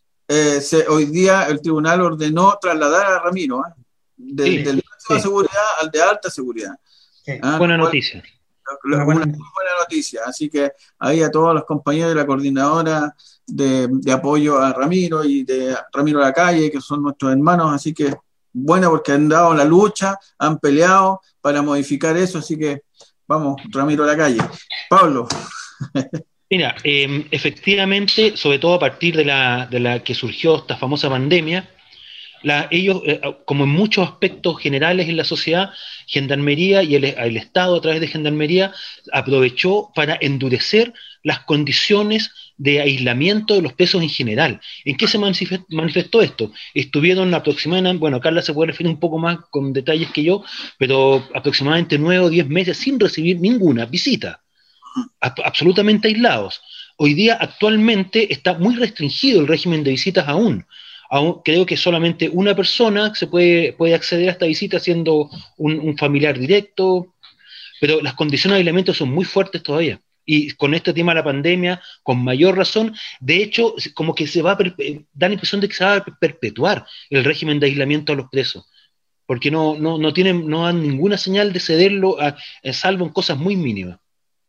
el tribunal ordenó trasladar a Ramiro, del de seguridad al de alta seguridad? Sí. Buena noticia. Una muy buena noticia. Así que ahí a todos los compañeros de la coordinadora de apoyo a Ramiro y de Ramiro Lacalle, que son nuestros hermanos, así que buena, porque han dado la lucha, han peleado para modificar eso, así que vamos, Ramiro Lacalle. Pablo. Mira, efectivamente, sobre todo a partir de la que surgió esta famosa pandemia, ellos, como en muchos aspectos generales en la sociedad, Gendarmería y el Estado a través de Gendarmería aprovechó para endurecer las condiciones de aislamiento de los presos en general. ¿En qué se manifestó esto? Estuvieron aproximadamente, Carla se puede referir un poco más con detalles que yo, pero aproximadamente 9 o 10 meses sin recibir ninguna visita, absolutamente aislados. Hoy día, actualmente, está muy restringido el régimen de visitas aún. Creo que solamente una persona se puede acceder a esta visita siendo un familiar directo, pero las condiciones de aislamiento son muy fuertes todavía. Y con este tema de la pandemia, con mayor razón, de hecho, como que da la impresión de que se va a perpetuar el régimen de aislamiento a los presos, porque no dan ninguna señal de cederlo, salvo en cosas muy mínimas.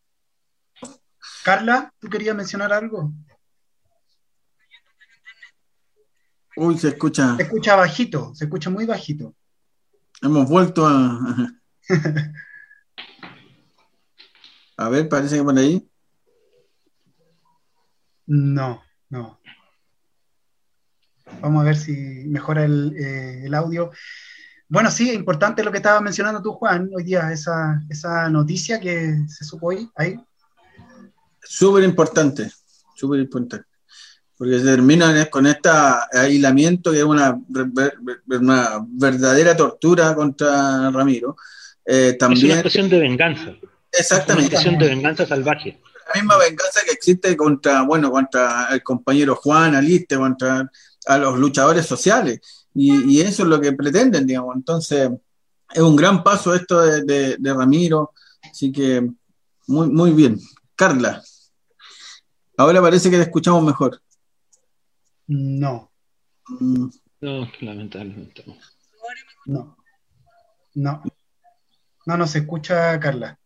Carla, ¿tú querías mencionar algo? Uy, se escucha. Se escucha bajito, se escucha muy bajito. Hemos vuelto a... A ver, parece que por ahí. No. Vamos a ver si mejora el audio. Bueno, sí, importante lo que estabas mencionando tú, Juan, hoy día, esa noticia que se supo ahí. Súper importante, porque se termina con este aislamiento que es una verdadera tortura contra Ramiro. También, es una expresión de venganza. Exactamente. Es una expresión de venganza salvaje. La misma venganza que existe contra el compañero Juan Aliste, contra a los luchadores sociales, y eso es lo que pretenden, digamos. Entonces, es un gran paso esto de Ramiro, así que muy, muy bien. Carla, ahora parece que te escuchamos mejor. No, lamentablemente no se escucha, Carla.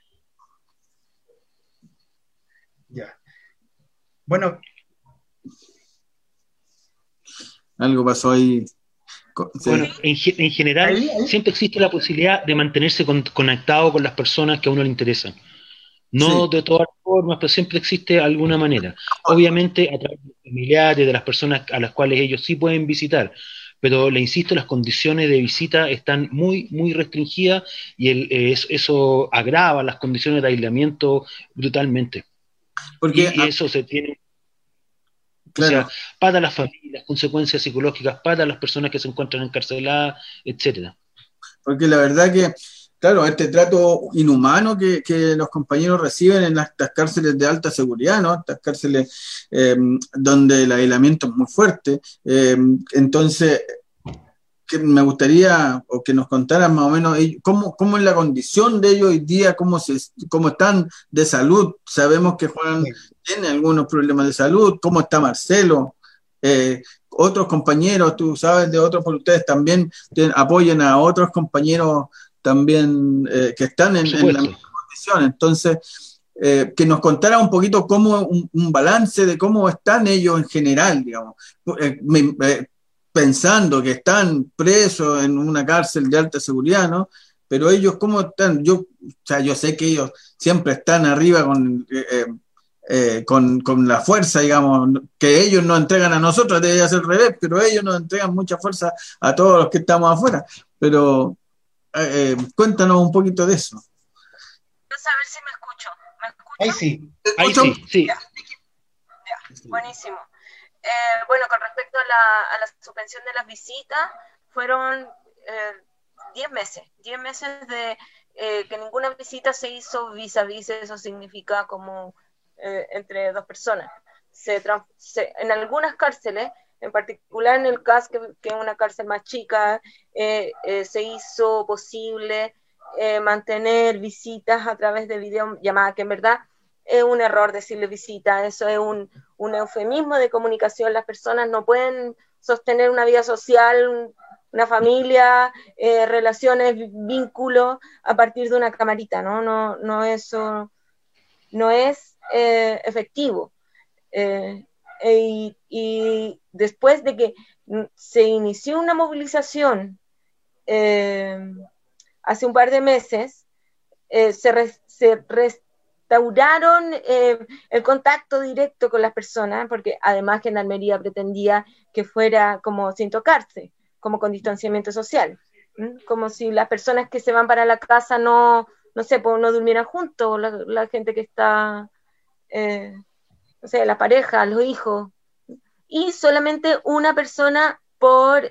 Ya. Bueno. Algo pasó ahí. Sí. Bueno, en general Ahí. siempre existe la posibilidad de mantenerse conectado con las personas que a uno le interesan. No Sí. de todas formas, pero siempre existe alguna manera. Obviamente a través de los familiares, de las personas a las cuales ellos sí pueden visitar, pero le insisto, las condiciones de visita están muy, muy restringidas y eso agrava las condiciones de aislamiento brutalmente. Porque, Y eso se tiene, o claro, sea, para las familias, consecuencias psicológicas, para las personas que se encuentran encarceladas, etcétera. porque la verdad que, claro, este trato inhumano que los compañeros reciben en estas cárceles de alta seguridad, ¿no? Estas cárceles donde el aislamiento es muy fuerte. Entonces, que me gustaría o que nos contaran más o menos cómo es la condición de ellos hoy día, cómo están de salud. Sabemos que Juan tiene algunos problemas de salud, cómo está Marcelo. Otros compañeros, tú sabes de otros, por ustedes también apoyan a otros compañeros también que están Por en la supuesto. misma condición. Entonces, que nos contara un poquito cómo un balance de cómo están ellos en general, digamos. Pensando que están presos en una cárcel de alta seguridad, ¿no? Pero ellos, ¿cómo están? O sea, yo sé que ellos siempre están arriba con la fuerza, digamos, que ellos nos entregan a nosotros, debería ser al revés, pero ellos nos entregan mucha fuerza a todos los que estamos afuera. Pero cuéntanos un poquito de eso. A ver si me escucho. ¿Me escucho? Ahí sí. Ahí sí, sí. Ya, buenísimo. Bueno, con respecto a la suspensión de las visitas, fueron 10 meses. 10 meses de que ninguna visita se hizo vis a vis, eso significa como entre dos personas. En algunas cárceles, en particular en el CAS, que es una cárcel más chica, se hizo posible mantener visitas a través de videollamada, que en verdad es un error decirle visita, eso es un eufemismo de comunicación. Las personas no pueden sostener una vida social, una familia, relaciones, vínculos a partir de una camarita, no eso no es efectivo. Y después de que se inició una movilización hace un par de meses, se restauraron el contacto directo con las personas, porque además Gendarmería pretendía que fuera como sin tocarse, como con distanciamiento social, como si las personas que se van para la casa no sé, pues no durmieran juntos, la gente que está, no sé, la pareja, los hijos, y solamente una persona por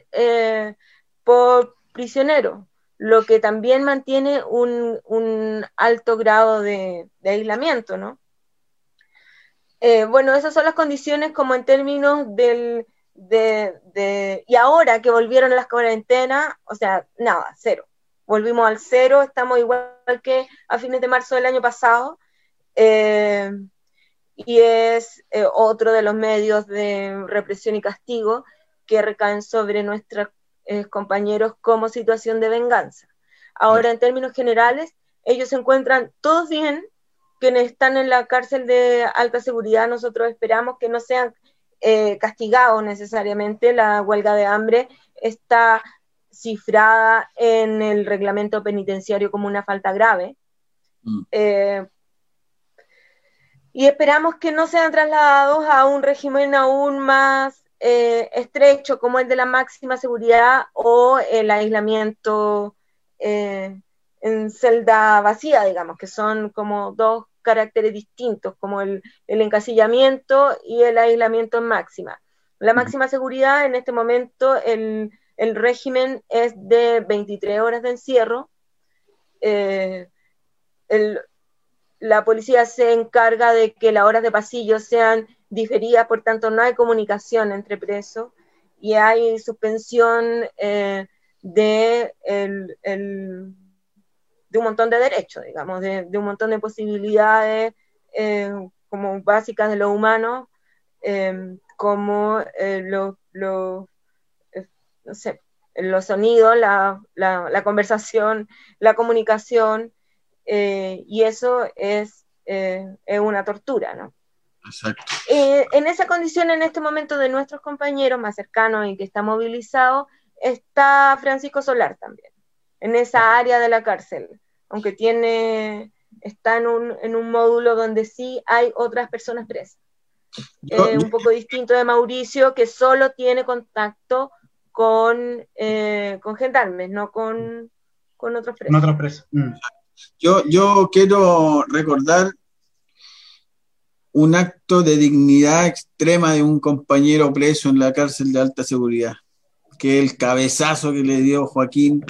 prisionero, lo que también mantiene un alto grado de aislamiento, ¿no? Bueno, esas son las condiciones como en términos y ahora que volvieron las cuarentenas, o sea, nada, cero. Volvimos al cero, estamos igual que a fines de marzo del año pasado, y es otro de los medios de represión y castigo que recaen sobre nuestros compañeros como situación de venganza. Ahora, en términos generales, ellos se encuentran todos bien. Quienes están en la cárcel de alta seguridad, nosotros esperamos que no sean castigados necesariamente. La huelga de hambre está cifrada en el reglamento penitenciario como una falta grave. Y esperamos que no sean trasladados a un régimen aún más estrecho, como el de la máxima seguridad o el aislamiento en celda vacía, digamos, que son como dos caracteres distintos, como el encasillamiento y el aislamiento en máxima. La máxima seguridad, en este momento, el régimen es de 23 horas de encierro. La policía se encarga de que las horas de pasillo sean diferidas, por tanto no hay comunicación entre presos y hay suspensión de un montón de derechos, digamos, de un montón de posibilidades como básicas de lo humano, como no sé, los sonidos, la conversación, la comunicación, y eso es una tortura, ¿no? Exacto. En esa condición, en este momento, de nuestros compañeros más cercanos y que está movilizado, está Francisco Solar también, en esa área de la cárcel, aunque está en un módulo donde sí hay otras personas presas. Un poco distinto de Mauricio, que solo tiene contacto con gendarmes, no con otros presos. Con otros presos. Yo quiero recordar un acto de dignidad extrema de un compañero preso en la cárcel de alta seguridad, que el cabezazo que le dio Joaquín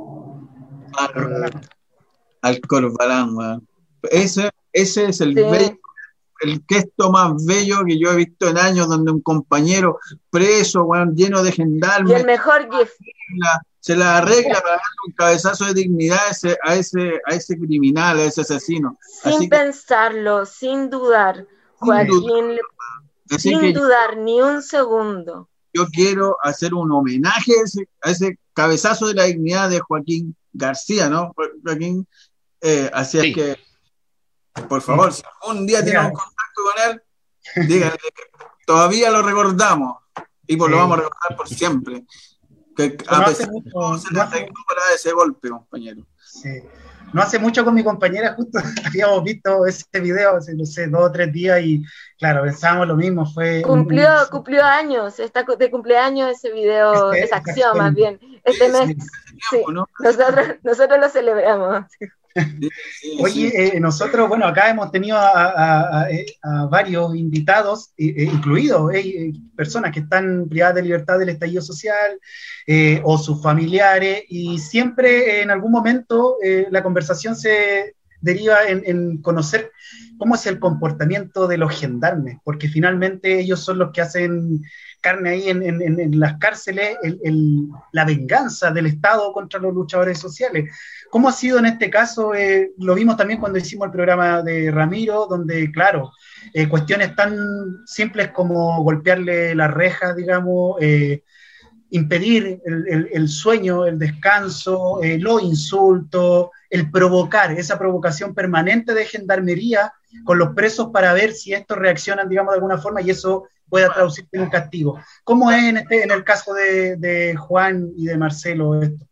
al Corbalán, weón. Ese es el gesto más bello que yo he visto en años, donde un compañero preso, weón, lleno de gendarmes, y el mejor gift se la arregla para darle un cabezazo de dignidad a ese criminal, a ese asesino. Sin pensarlo, sin dudar, Joaquín, sin dudar ni un segundo. Yo quiero hacer un homenaje a ese cabezazo de la dignidad de Joaquín García, ¿no? Joaquín, así es que, por favor, si algún día tienen un contacto con él, díganle que todavía lo recordamos y lo vamos a recordar por siempre. Que a pesar de todo se le arregló para ese golpe, compañero. Sí. No hace mucho con mi compañera justo habíamos visto ese video hace, no sé, 2 o 3 días y claro, pensábamos lo mismo. Cumplió años, está de cumpleaños ese video, esa acción más bien, este mes. Sí. ¿No? Nosotros lo celebramos. Oye, nosotros, bueno, acá hemos tenido a varios invitados, incluidos personas que están privadas de libertad del estallido social o sus familiares, y siempre en algún momento la conversación se deriva en conocer cómo es el comportamiento de los gendarmes, porque finalmente ellos son los que hacen carne ahí en las cárceles, la venganza del Estado contra los luchadores sociales. ¿Cómo ha sido en este caso? Lo vimos también cuando hicimos el programa de Ramiro, donde, claro, cuestiones tan simples como golpearle las rejas, digamos, impedir el sueño, el descanso, los insultos, el provocar, esa provocación permanente de gendarmería con los presos para ver si estos reaccionan, digamos, de alguna forma y eso pueda traducirse en un castigo. ¿Cómo es en el caso de Juan y de Marcelo esto?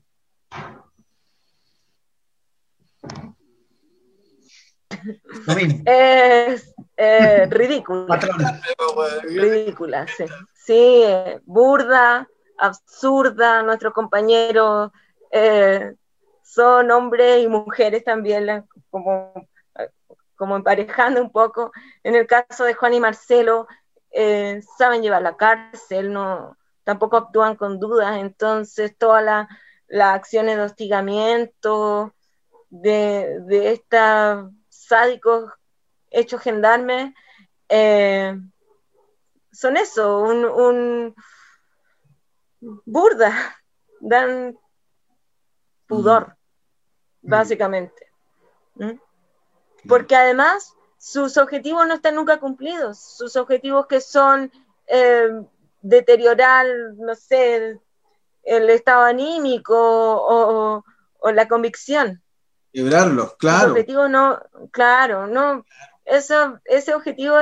Lo mismo. Es ridícula. Ridícula, sí. Sí, burda, absurda. Nuestros compañeros son hombres y mujeres también, como emparejando un poco. En el caso de Juan y Marcelo, saben llevar la cárcel, tampoco actúan con dudas, entonces todas las acciones de hostigamiento de estos sádicos hechos gendarmes son eso, un burda, dan pudor, básicamente. Porque además sus objetivos no están nunca cumplidos, sus objetivos que son deteriorar, no sé, el estado anímico o la convicción. Quebrarlos, claro. Ese objetivo ese objetivo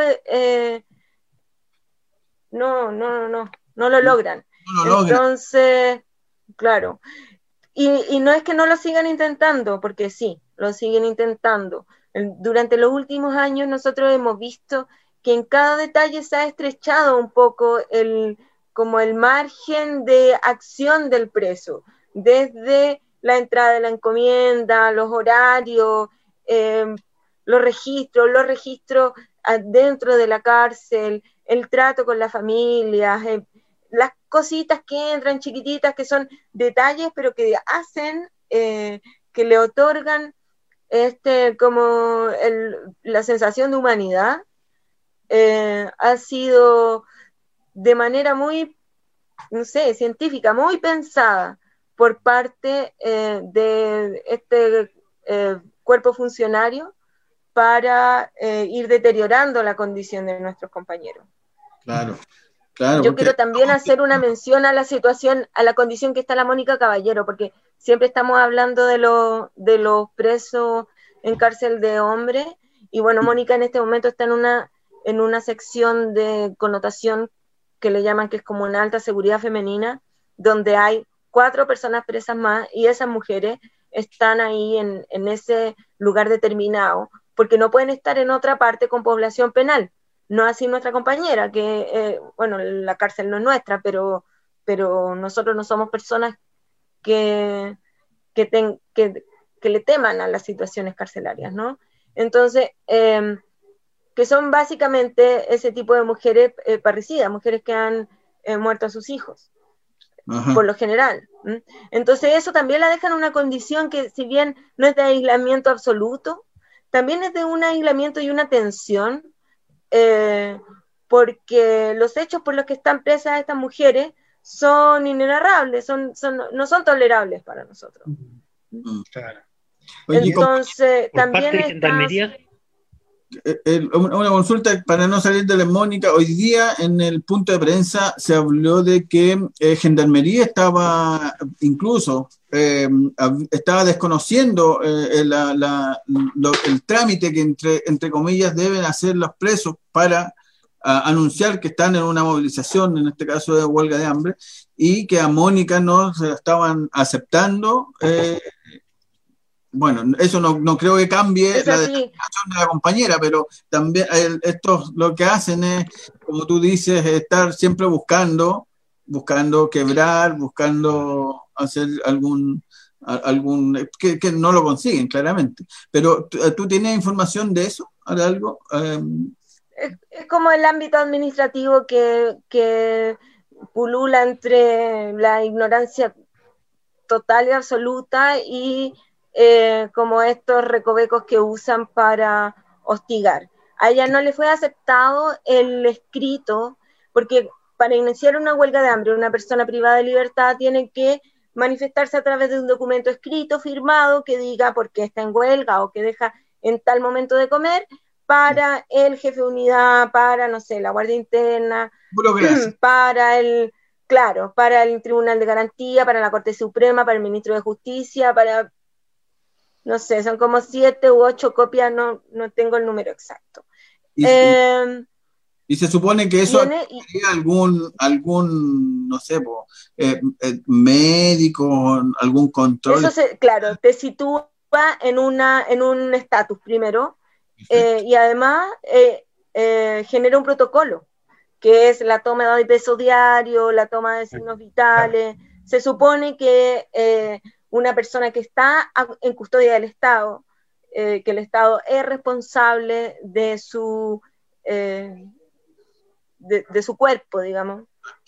no lo logran. Entonces, claro. Y no es que no lo sigan intentando, porque sí, lo siguen intentando. Durante los últimos años nosotros hemos visto que en cada detalle se ha estrechado un poco como el margen de acción del preso, desde la entrada de la encomienda, los horarios, los registros dentro de la cárcel, el trato con las familias, las cositas que entran chiquititas, que son detalles, pero que hacen, que le otorgan como la sensación de humanidad, ha sido de manera muy, no sé, científica, muy pensada por parte de este cuerpo funcionario para ir deteriorando la condición de nuestros compañeros. Claro. Yo quiero también hacer una mención a la situación, a la condición que está la Mónica Caballero, porque siempre estamos hablando de los presos en cárcel de hombres, y bueno, Mónica en este momento está en una sección de connotación que le llaman que es como una alta seguridad femenina, donde hay 4 personas presas más y esas mujeres están ahí en ese lugar determinado, porque no pueden estar en otra parte con población penal. No así nuestra compañera, que, bueno, la cárcel no es nuestra, pero nosotros no somos personas que le teman a las situaciones carcelarias, ¿no? Entonces, que son básicamente ese tipo de mujeres parricidas, mujeres que han muerto a sus hijos. Ajá. Por lo general. Entonces eso también la deja en una condición que, si bien no es de aislamiento absoluto, también es de un aislamiento y una tensión, porque los hechos por los que están presas estas mujeres son inenarrables, no son tolerables para nosotros. Claro. Oye, entonces por también parte de Gendarmería. Una consulta para no salir de la Mónica. Hoy día en el punto de prensa se habló de que Gendarmería estaba incluso estaba desconociendo el trámite que entre comillas deben hacer los presos para anunciar que están en una movilización, en este caso de huelga de hambre, y que a Mónica no se la estaban aceptando. Bueno, eso no creo que cambie la determinación de la compañera, pero también estos lo que hacen es, como tú dices, estar siempre buscando quebrar, buscando hacer algún que no lo consiguen claramente. Pero ¿tú tienes información de eso? ¿Algo? Es como el ámbito administrativo que pulula entre la ignorancia total y absoluta y como estos recovecos que usan para hostigar. A ella no le fue aceptado el escrito, porque para iniciar una huelga de hambre, una persona privada de libertad tiene que manifestarse a través de un documento escrito, firmado, que diga por qué está en huelga o que deja en tal momento de comer, para el jefe de unidad, para, no sé, la Guardia Interna, para el Tribunal de Garantía, para la Corte Suprema, para el Ministro de Justicia, para... No sé, son como 7 u 8 copias, no tengo el número exacto. Y se supone que eso sería algún no sé, médico, algún control. Eso claro, te sitúa en un estatus primero, y además genera un protocolo, que es la toma de peso diario, la toma de signos vitales. Se supone que una persona que está en custodia del Estado, que el Estado es responsable de su cuerpo, digamos,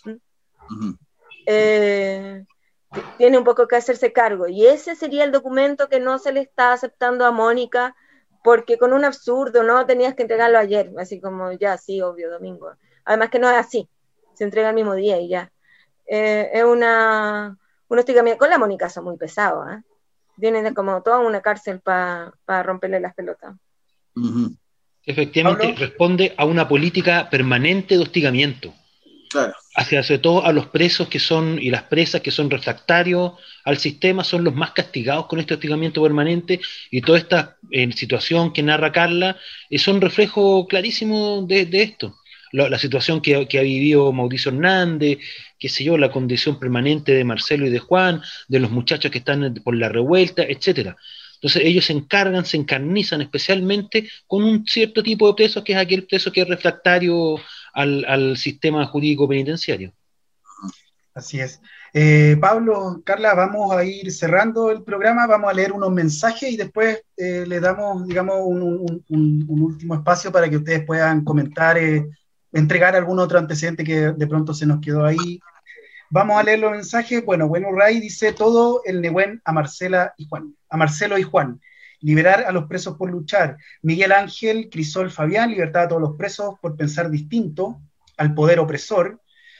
tiene un poco que hacerse cargo, y ese sería el documento que no se le está aceptando a Mónica, porque con un absurdo, ¿no? Tenías que entregarlo ayer, así como ya, sí, obvio, domingo. Además que no es así, se entrega el mismo día y ya. Es un hostigamiento. Con la Mónica son muy pesados, ¿eh? Vienen como toda una cárcel para romperle las pelotas. Efectivamente, ¿Pablo? Responde a una política permanente de hostigamiento. Claro. Hacia sobre todo a los presos que son, y las presas que son refractarios al sistema, son los más castigados con este hostigamiento permanente, y toda esta situación que narra Carla son reflejo clarísimo de esto. La situación que ha vivido Mauricio Hernández, qué sé yo, la condición permanente de Marcelo y de Juan, de los muchachos que están por la revuelta, etcétera. Entonces ellos se encarnizan especialmente con un cierto tipo de preso, que es aquel preso que es refractario al sistema jurídico penitenciario. Así es. Pablo, Carla, vamos a ir cerrando el programa, vamos a leer unos mensajes y después le damos, digamos, un último espacio para que ustedes puedan comentar, entregar algún otro antecedente que de pronto se nos quedó ahí. Vamos a leer los mensajes. Bueno, Ray dice: todo el Nehuen a Marcelo y Juan. Liberar a los presos por luchar. Miguel Ángel Crisol Fabián: libertad a todos los presos por pensar distinto al poder opresor.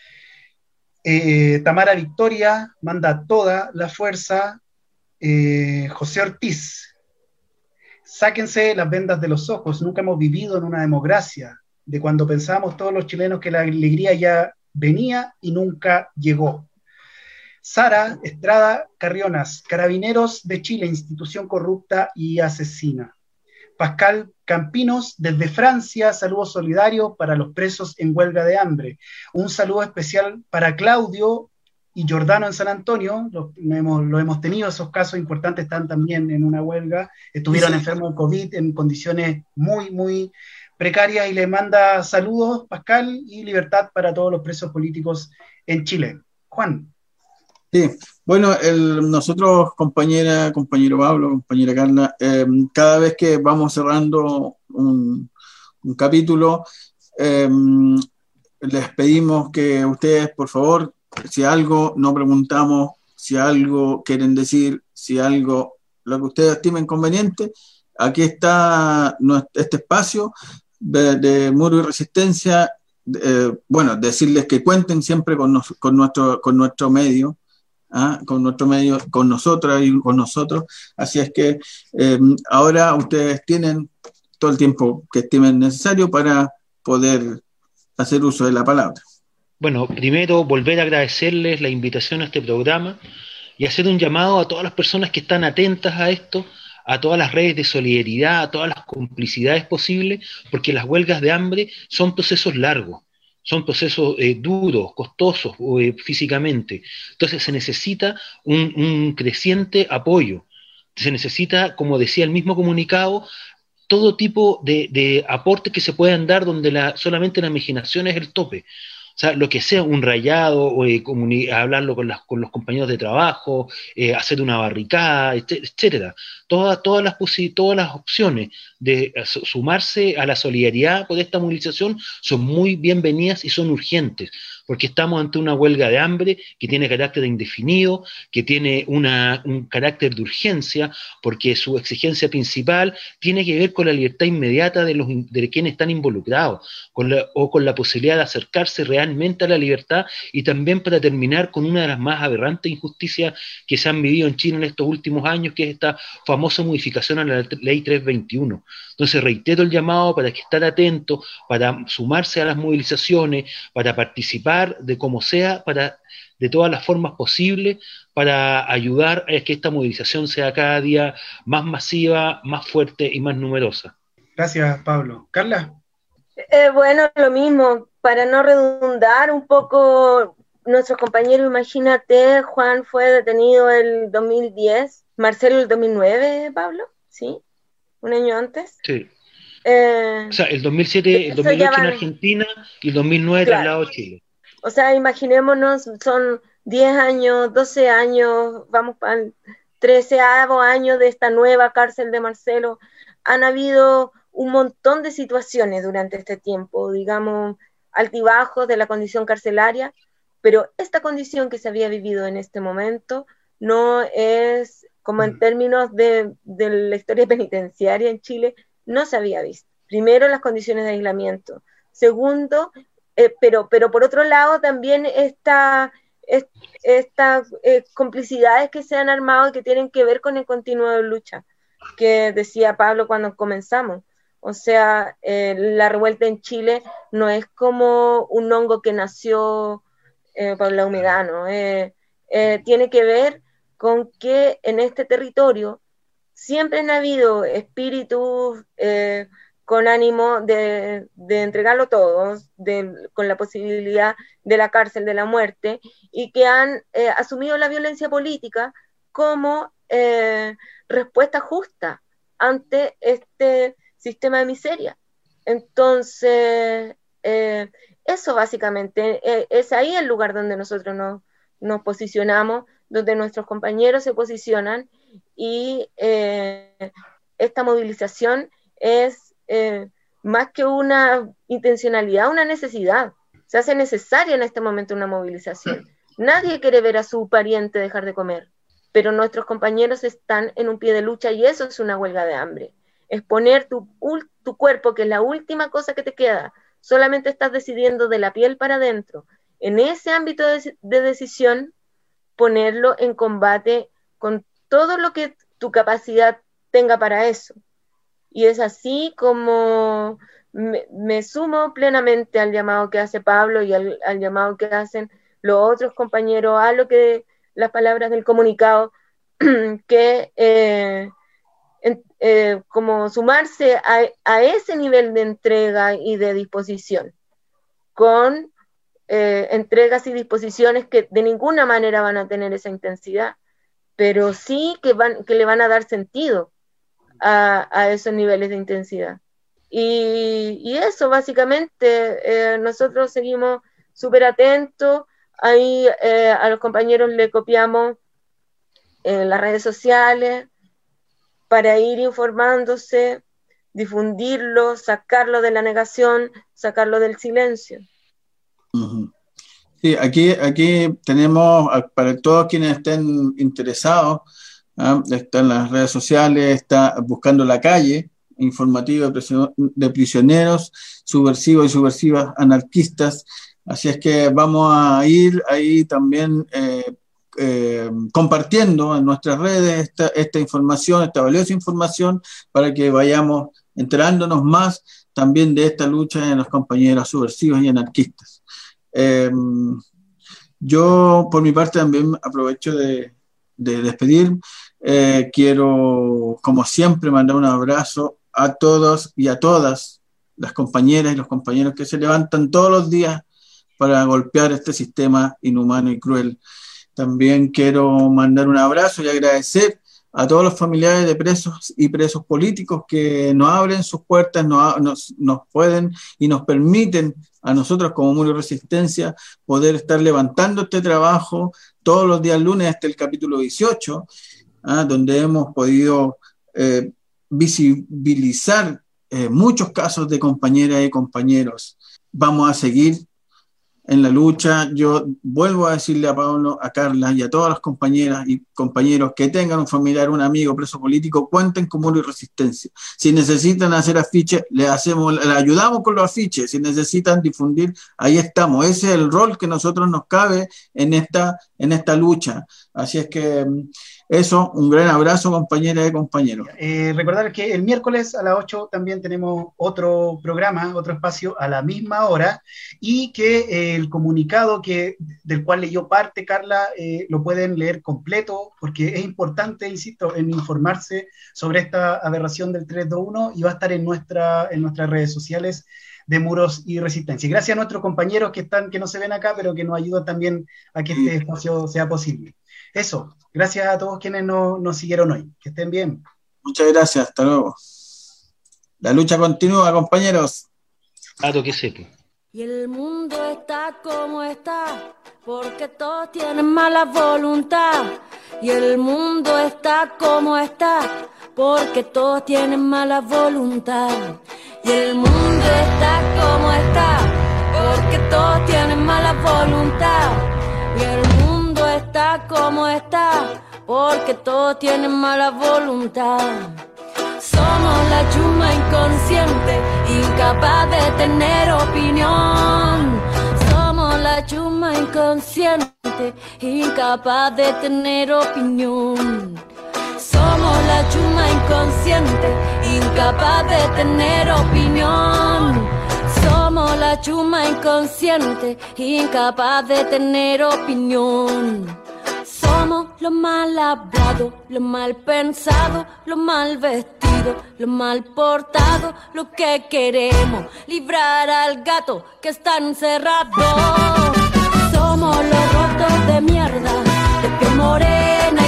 Tamara Victoria manda toda la fuerza. José Ortiz: sáquense las vendas de los ojos, nunca hemos vivido en una democracia, de cuando pensábamos todos los chilenos que la alegría ya venía y nunca llegó. Sara Estrada Carrionas: Carabineros de Chile, institución corrupta y asesina. Pascal Campinos desde Francia: saludos solidarios para los presos en huelga de hambre. Un saludo especial para Claudio y Giordano en San Antonio, lo hemos tenido, esos casos importantes están también en una huelga, estuvieron enfermos de COVID en condiciones muy, muy precarias, y le manda saludos, Pascal, y libertad para todos los presos políticos en Chile. Juan. Sí, bueno, nosotros, compañero Pablo, compañera Carla, cada vez que vamos cerrando un capítulo, les pedimos que ustedes, por favor, si algo no preguntamos, si algo quieren decir, si algo, lo que ustedes estimen conveniente, aquí está este espacio de Muro y Resistencia. Bueno, decirles que cuenten siempre con nuestro medio, con nuestro medio, con nosotras y con nosotros. Así es que ahora ustedes tienen todo el tiempo que estimen necesario para poder hacer uso de la palabra. Bueno, primero volver a agradecerles la invitación a este programa y hacer un llamado a todas las personas que están atentas a esto, a todas las redes de solidaridad, a todas las complicidades posibles, porque las huelgas de hambre son procesos largos, son procesos duros, costosos físicamente. Entonces se necesita un creciente apoyo, se necesita, como decía el mismo comunicado, todo tipo de aportes que se puedan dar donde solamente la imaginación es el tope. O sea, lo que sea, un rayado, o hablarlo con los compañeros de trabajo, hacer una barricada, etcétera. Todas las opciones de sumarse a la solidaridad por esta movilización son muy bienvenidas y son urgentes, porque estamos ante una huelga de hambre que tiene carácter indefinido, que tiene un carácter de urgencia, porque su exigencia principal tiene que ver con la libertad inmediata de quienes están involucrados, o con la posibilidad de acercarse realmente a la libertad, y también para terminar con una de las más aberrantes injusticias que se han vivido en Chile en estos últimos años, que es esta famosa modificación a la Ley 321. Entonces reitero el llamado para que estén atentos, para sumarse a las movilizaciones, para participar de como sea, de todas las formas posibles, para ayudar a que esta movilización sea cada día más masiva, más fuerte y más numerosa. Gracias, Pablo. Carla. Bueno, lo mismo, para no redundar un poco, nuestros compañeros, imagínate, Juan fue detenido el 2010, Marcelo el 2009, Pablo, ¿sí? Un año antes. Sí. O sea, el 2007, el 2008 en Argentina y el 2009 claro, trasladado a Chile. O sea, imaginémonos, son 10 años, 12 años, vamos para el 13º año de esta nueva cárcel de Marcelo. Han habido un montón de situaciones durante este tiempo, digamos, altibajos de la condición carcelaria, pero esta condición que se había vivido en este momento no es, como en términos de la historia penitenciaria en Chile, no se había visto. Primero, las condiciones de aislamiento. Segundo, pero por otro lado también estas complicidades que se han armado y que tienen que ver con el continuo de lucha, que decía Pablo cuando comenzamos. O sea, la revuelta en Chile no es como un hongo que nació por la humedad, ¿no? Tiene que ver con que en este territorio siempre han habido espíritus con ánimo de entregarlo todo, con la posibilidad de la cárcel, de la muerte, y que han asumido la violencia política como respuesta justa ante este sistema de miseria. Entonces, eso básicamente, es ahí el lugar donde nosotros nos posicionamos, donde nuestros compañeros se posicionan, y esta movilización es más que una intencionalidad, una necesidad. Se hace necesaria en este momento una movilización. Nadie quiere ver a su pariente dejar de comer, pero nuestros compañeros están en un pie de lucha, y eso es una huelga de hambre. Es poner tu cuerpo, que es la última cosa que te queda, solamente estás decidiendo de la piel para adentro. En ese ámbito de decisión, ponerlo en combate con todo lo que tu capacidad tenga para eso. Y es así como me sumo plenamente al llamado que hace Pablo y al llamado que hacen los otros compañeros, a lo que las palabras del comunicado, que como sumarse a ese nivel de entrega y de disposición, con entregas y disposiciones que de ninguna manera van a tener esa intensidad, pero sí que le van a dar sentido a esos niveles de intensidad. Y eso, básicamente, nosotros seguimos súper atentos. Ahí a los compañeros le copiamos en las redes sociales para ir informándose, difundirlo, sacarlo de la negación, sacarlo del silencio. Uh-huh. Sí, aquí tenemos, para todos quienes estén interesados, está en las redes sociales, está Buscando la Calle, informativo de prisioneros, subversivos y subversivas anarquistas. Así es que vamos a ir ahí también compartiendo en nuestras redes esta información, esta valiosa información, para que vayamos enterándonos más también de esta lucha de los compañeros subversivos y anarquistas. Yo, por mi parte, también aprovecho de despedir. Quiero, como siempre, mandar un abrazo a todos y a todas las compañeras y los compañeros que se levantan todos los días para golpear este sistema inhumano y cruel. También quiero mandar un abrazo y agradecer a todos los familiares de presos y presos políticos que nos abren sus puertas, nos pueden y nos permiten a nosotros como Muro y Resistencia poder estar levantando este trabajo todos los días lunes hasta el capítulo 18, donde hemos podido visibilizar muchos casos de compañeras y compañeros. Vamos a seguir en la lucha. Yo vuelvo a decirle a Pablo, a Carla y a todas las compañeras y compañeros que tengan un familiar, un amigo preso político, cuenten con Muro y Resistencia. Si necesitan hacer afiches, les ayudamos con los afiches. Si necesitan difundir, ahí estamos. Ese es el rol que nosotros nos cabe en esta lucha. Así es que eso, un gran abrazo, compañeras y compañeros. Recordar que el miércoles a las 8 también tenemos otro programa, otro espacio a la misma hora, y que el comunicado del cual leyó parte Carla lo pueden leer completo, porque es importante, insisto, en informarse sobre esta aberración del 321, y va a estar en nuestras redes sociales de Muros y Resistencia. Y gracias a nuestros compañeros que no se ven acá, pero que nos ayudan también a que este espacio sea posible. Eso, gracias a todos quienes nos siguieron hoy. Que estén bien. Muchas gracias, hasta luego. La lucha continúa, compañeros. Claro que sí. Y el mundo está como está, porque todos tienen mala voluntad. Y el mundo está como está, porque todos tienen mala voluntad. Y el mundo está como está, porque todos tienen mala voluntad. Y el mundo está como está, porque todos tienen mala voluntad. Somos la chuma inconsciente, incapaz de tener opinión. Somos la chuma inconsciente, incapaz de tener opinión. Somos la chuma inconsciente, incapaz de tener opinión. Somos la chuma inconsciente, incapaz de tener opinión. Somos lo mal hablado, lo mal pensado, lo mal vestido, lo mal portado, lo que queremos, librar al gato que está encerrado. Somos los rotos de mierda, de piel morena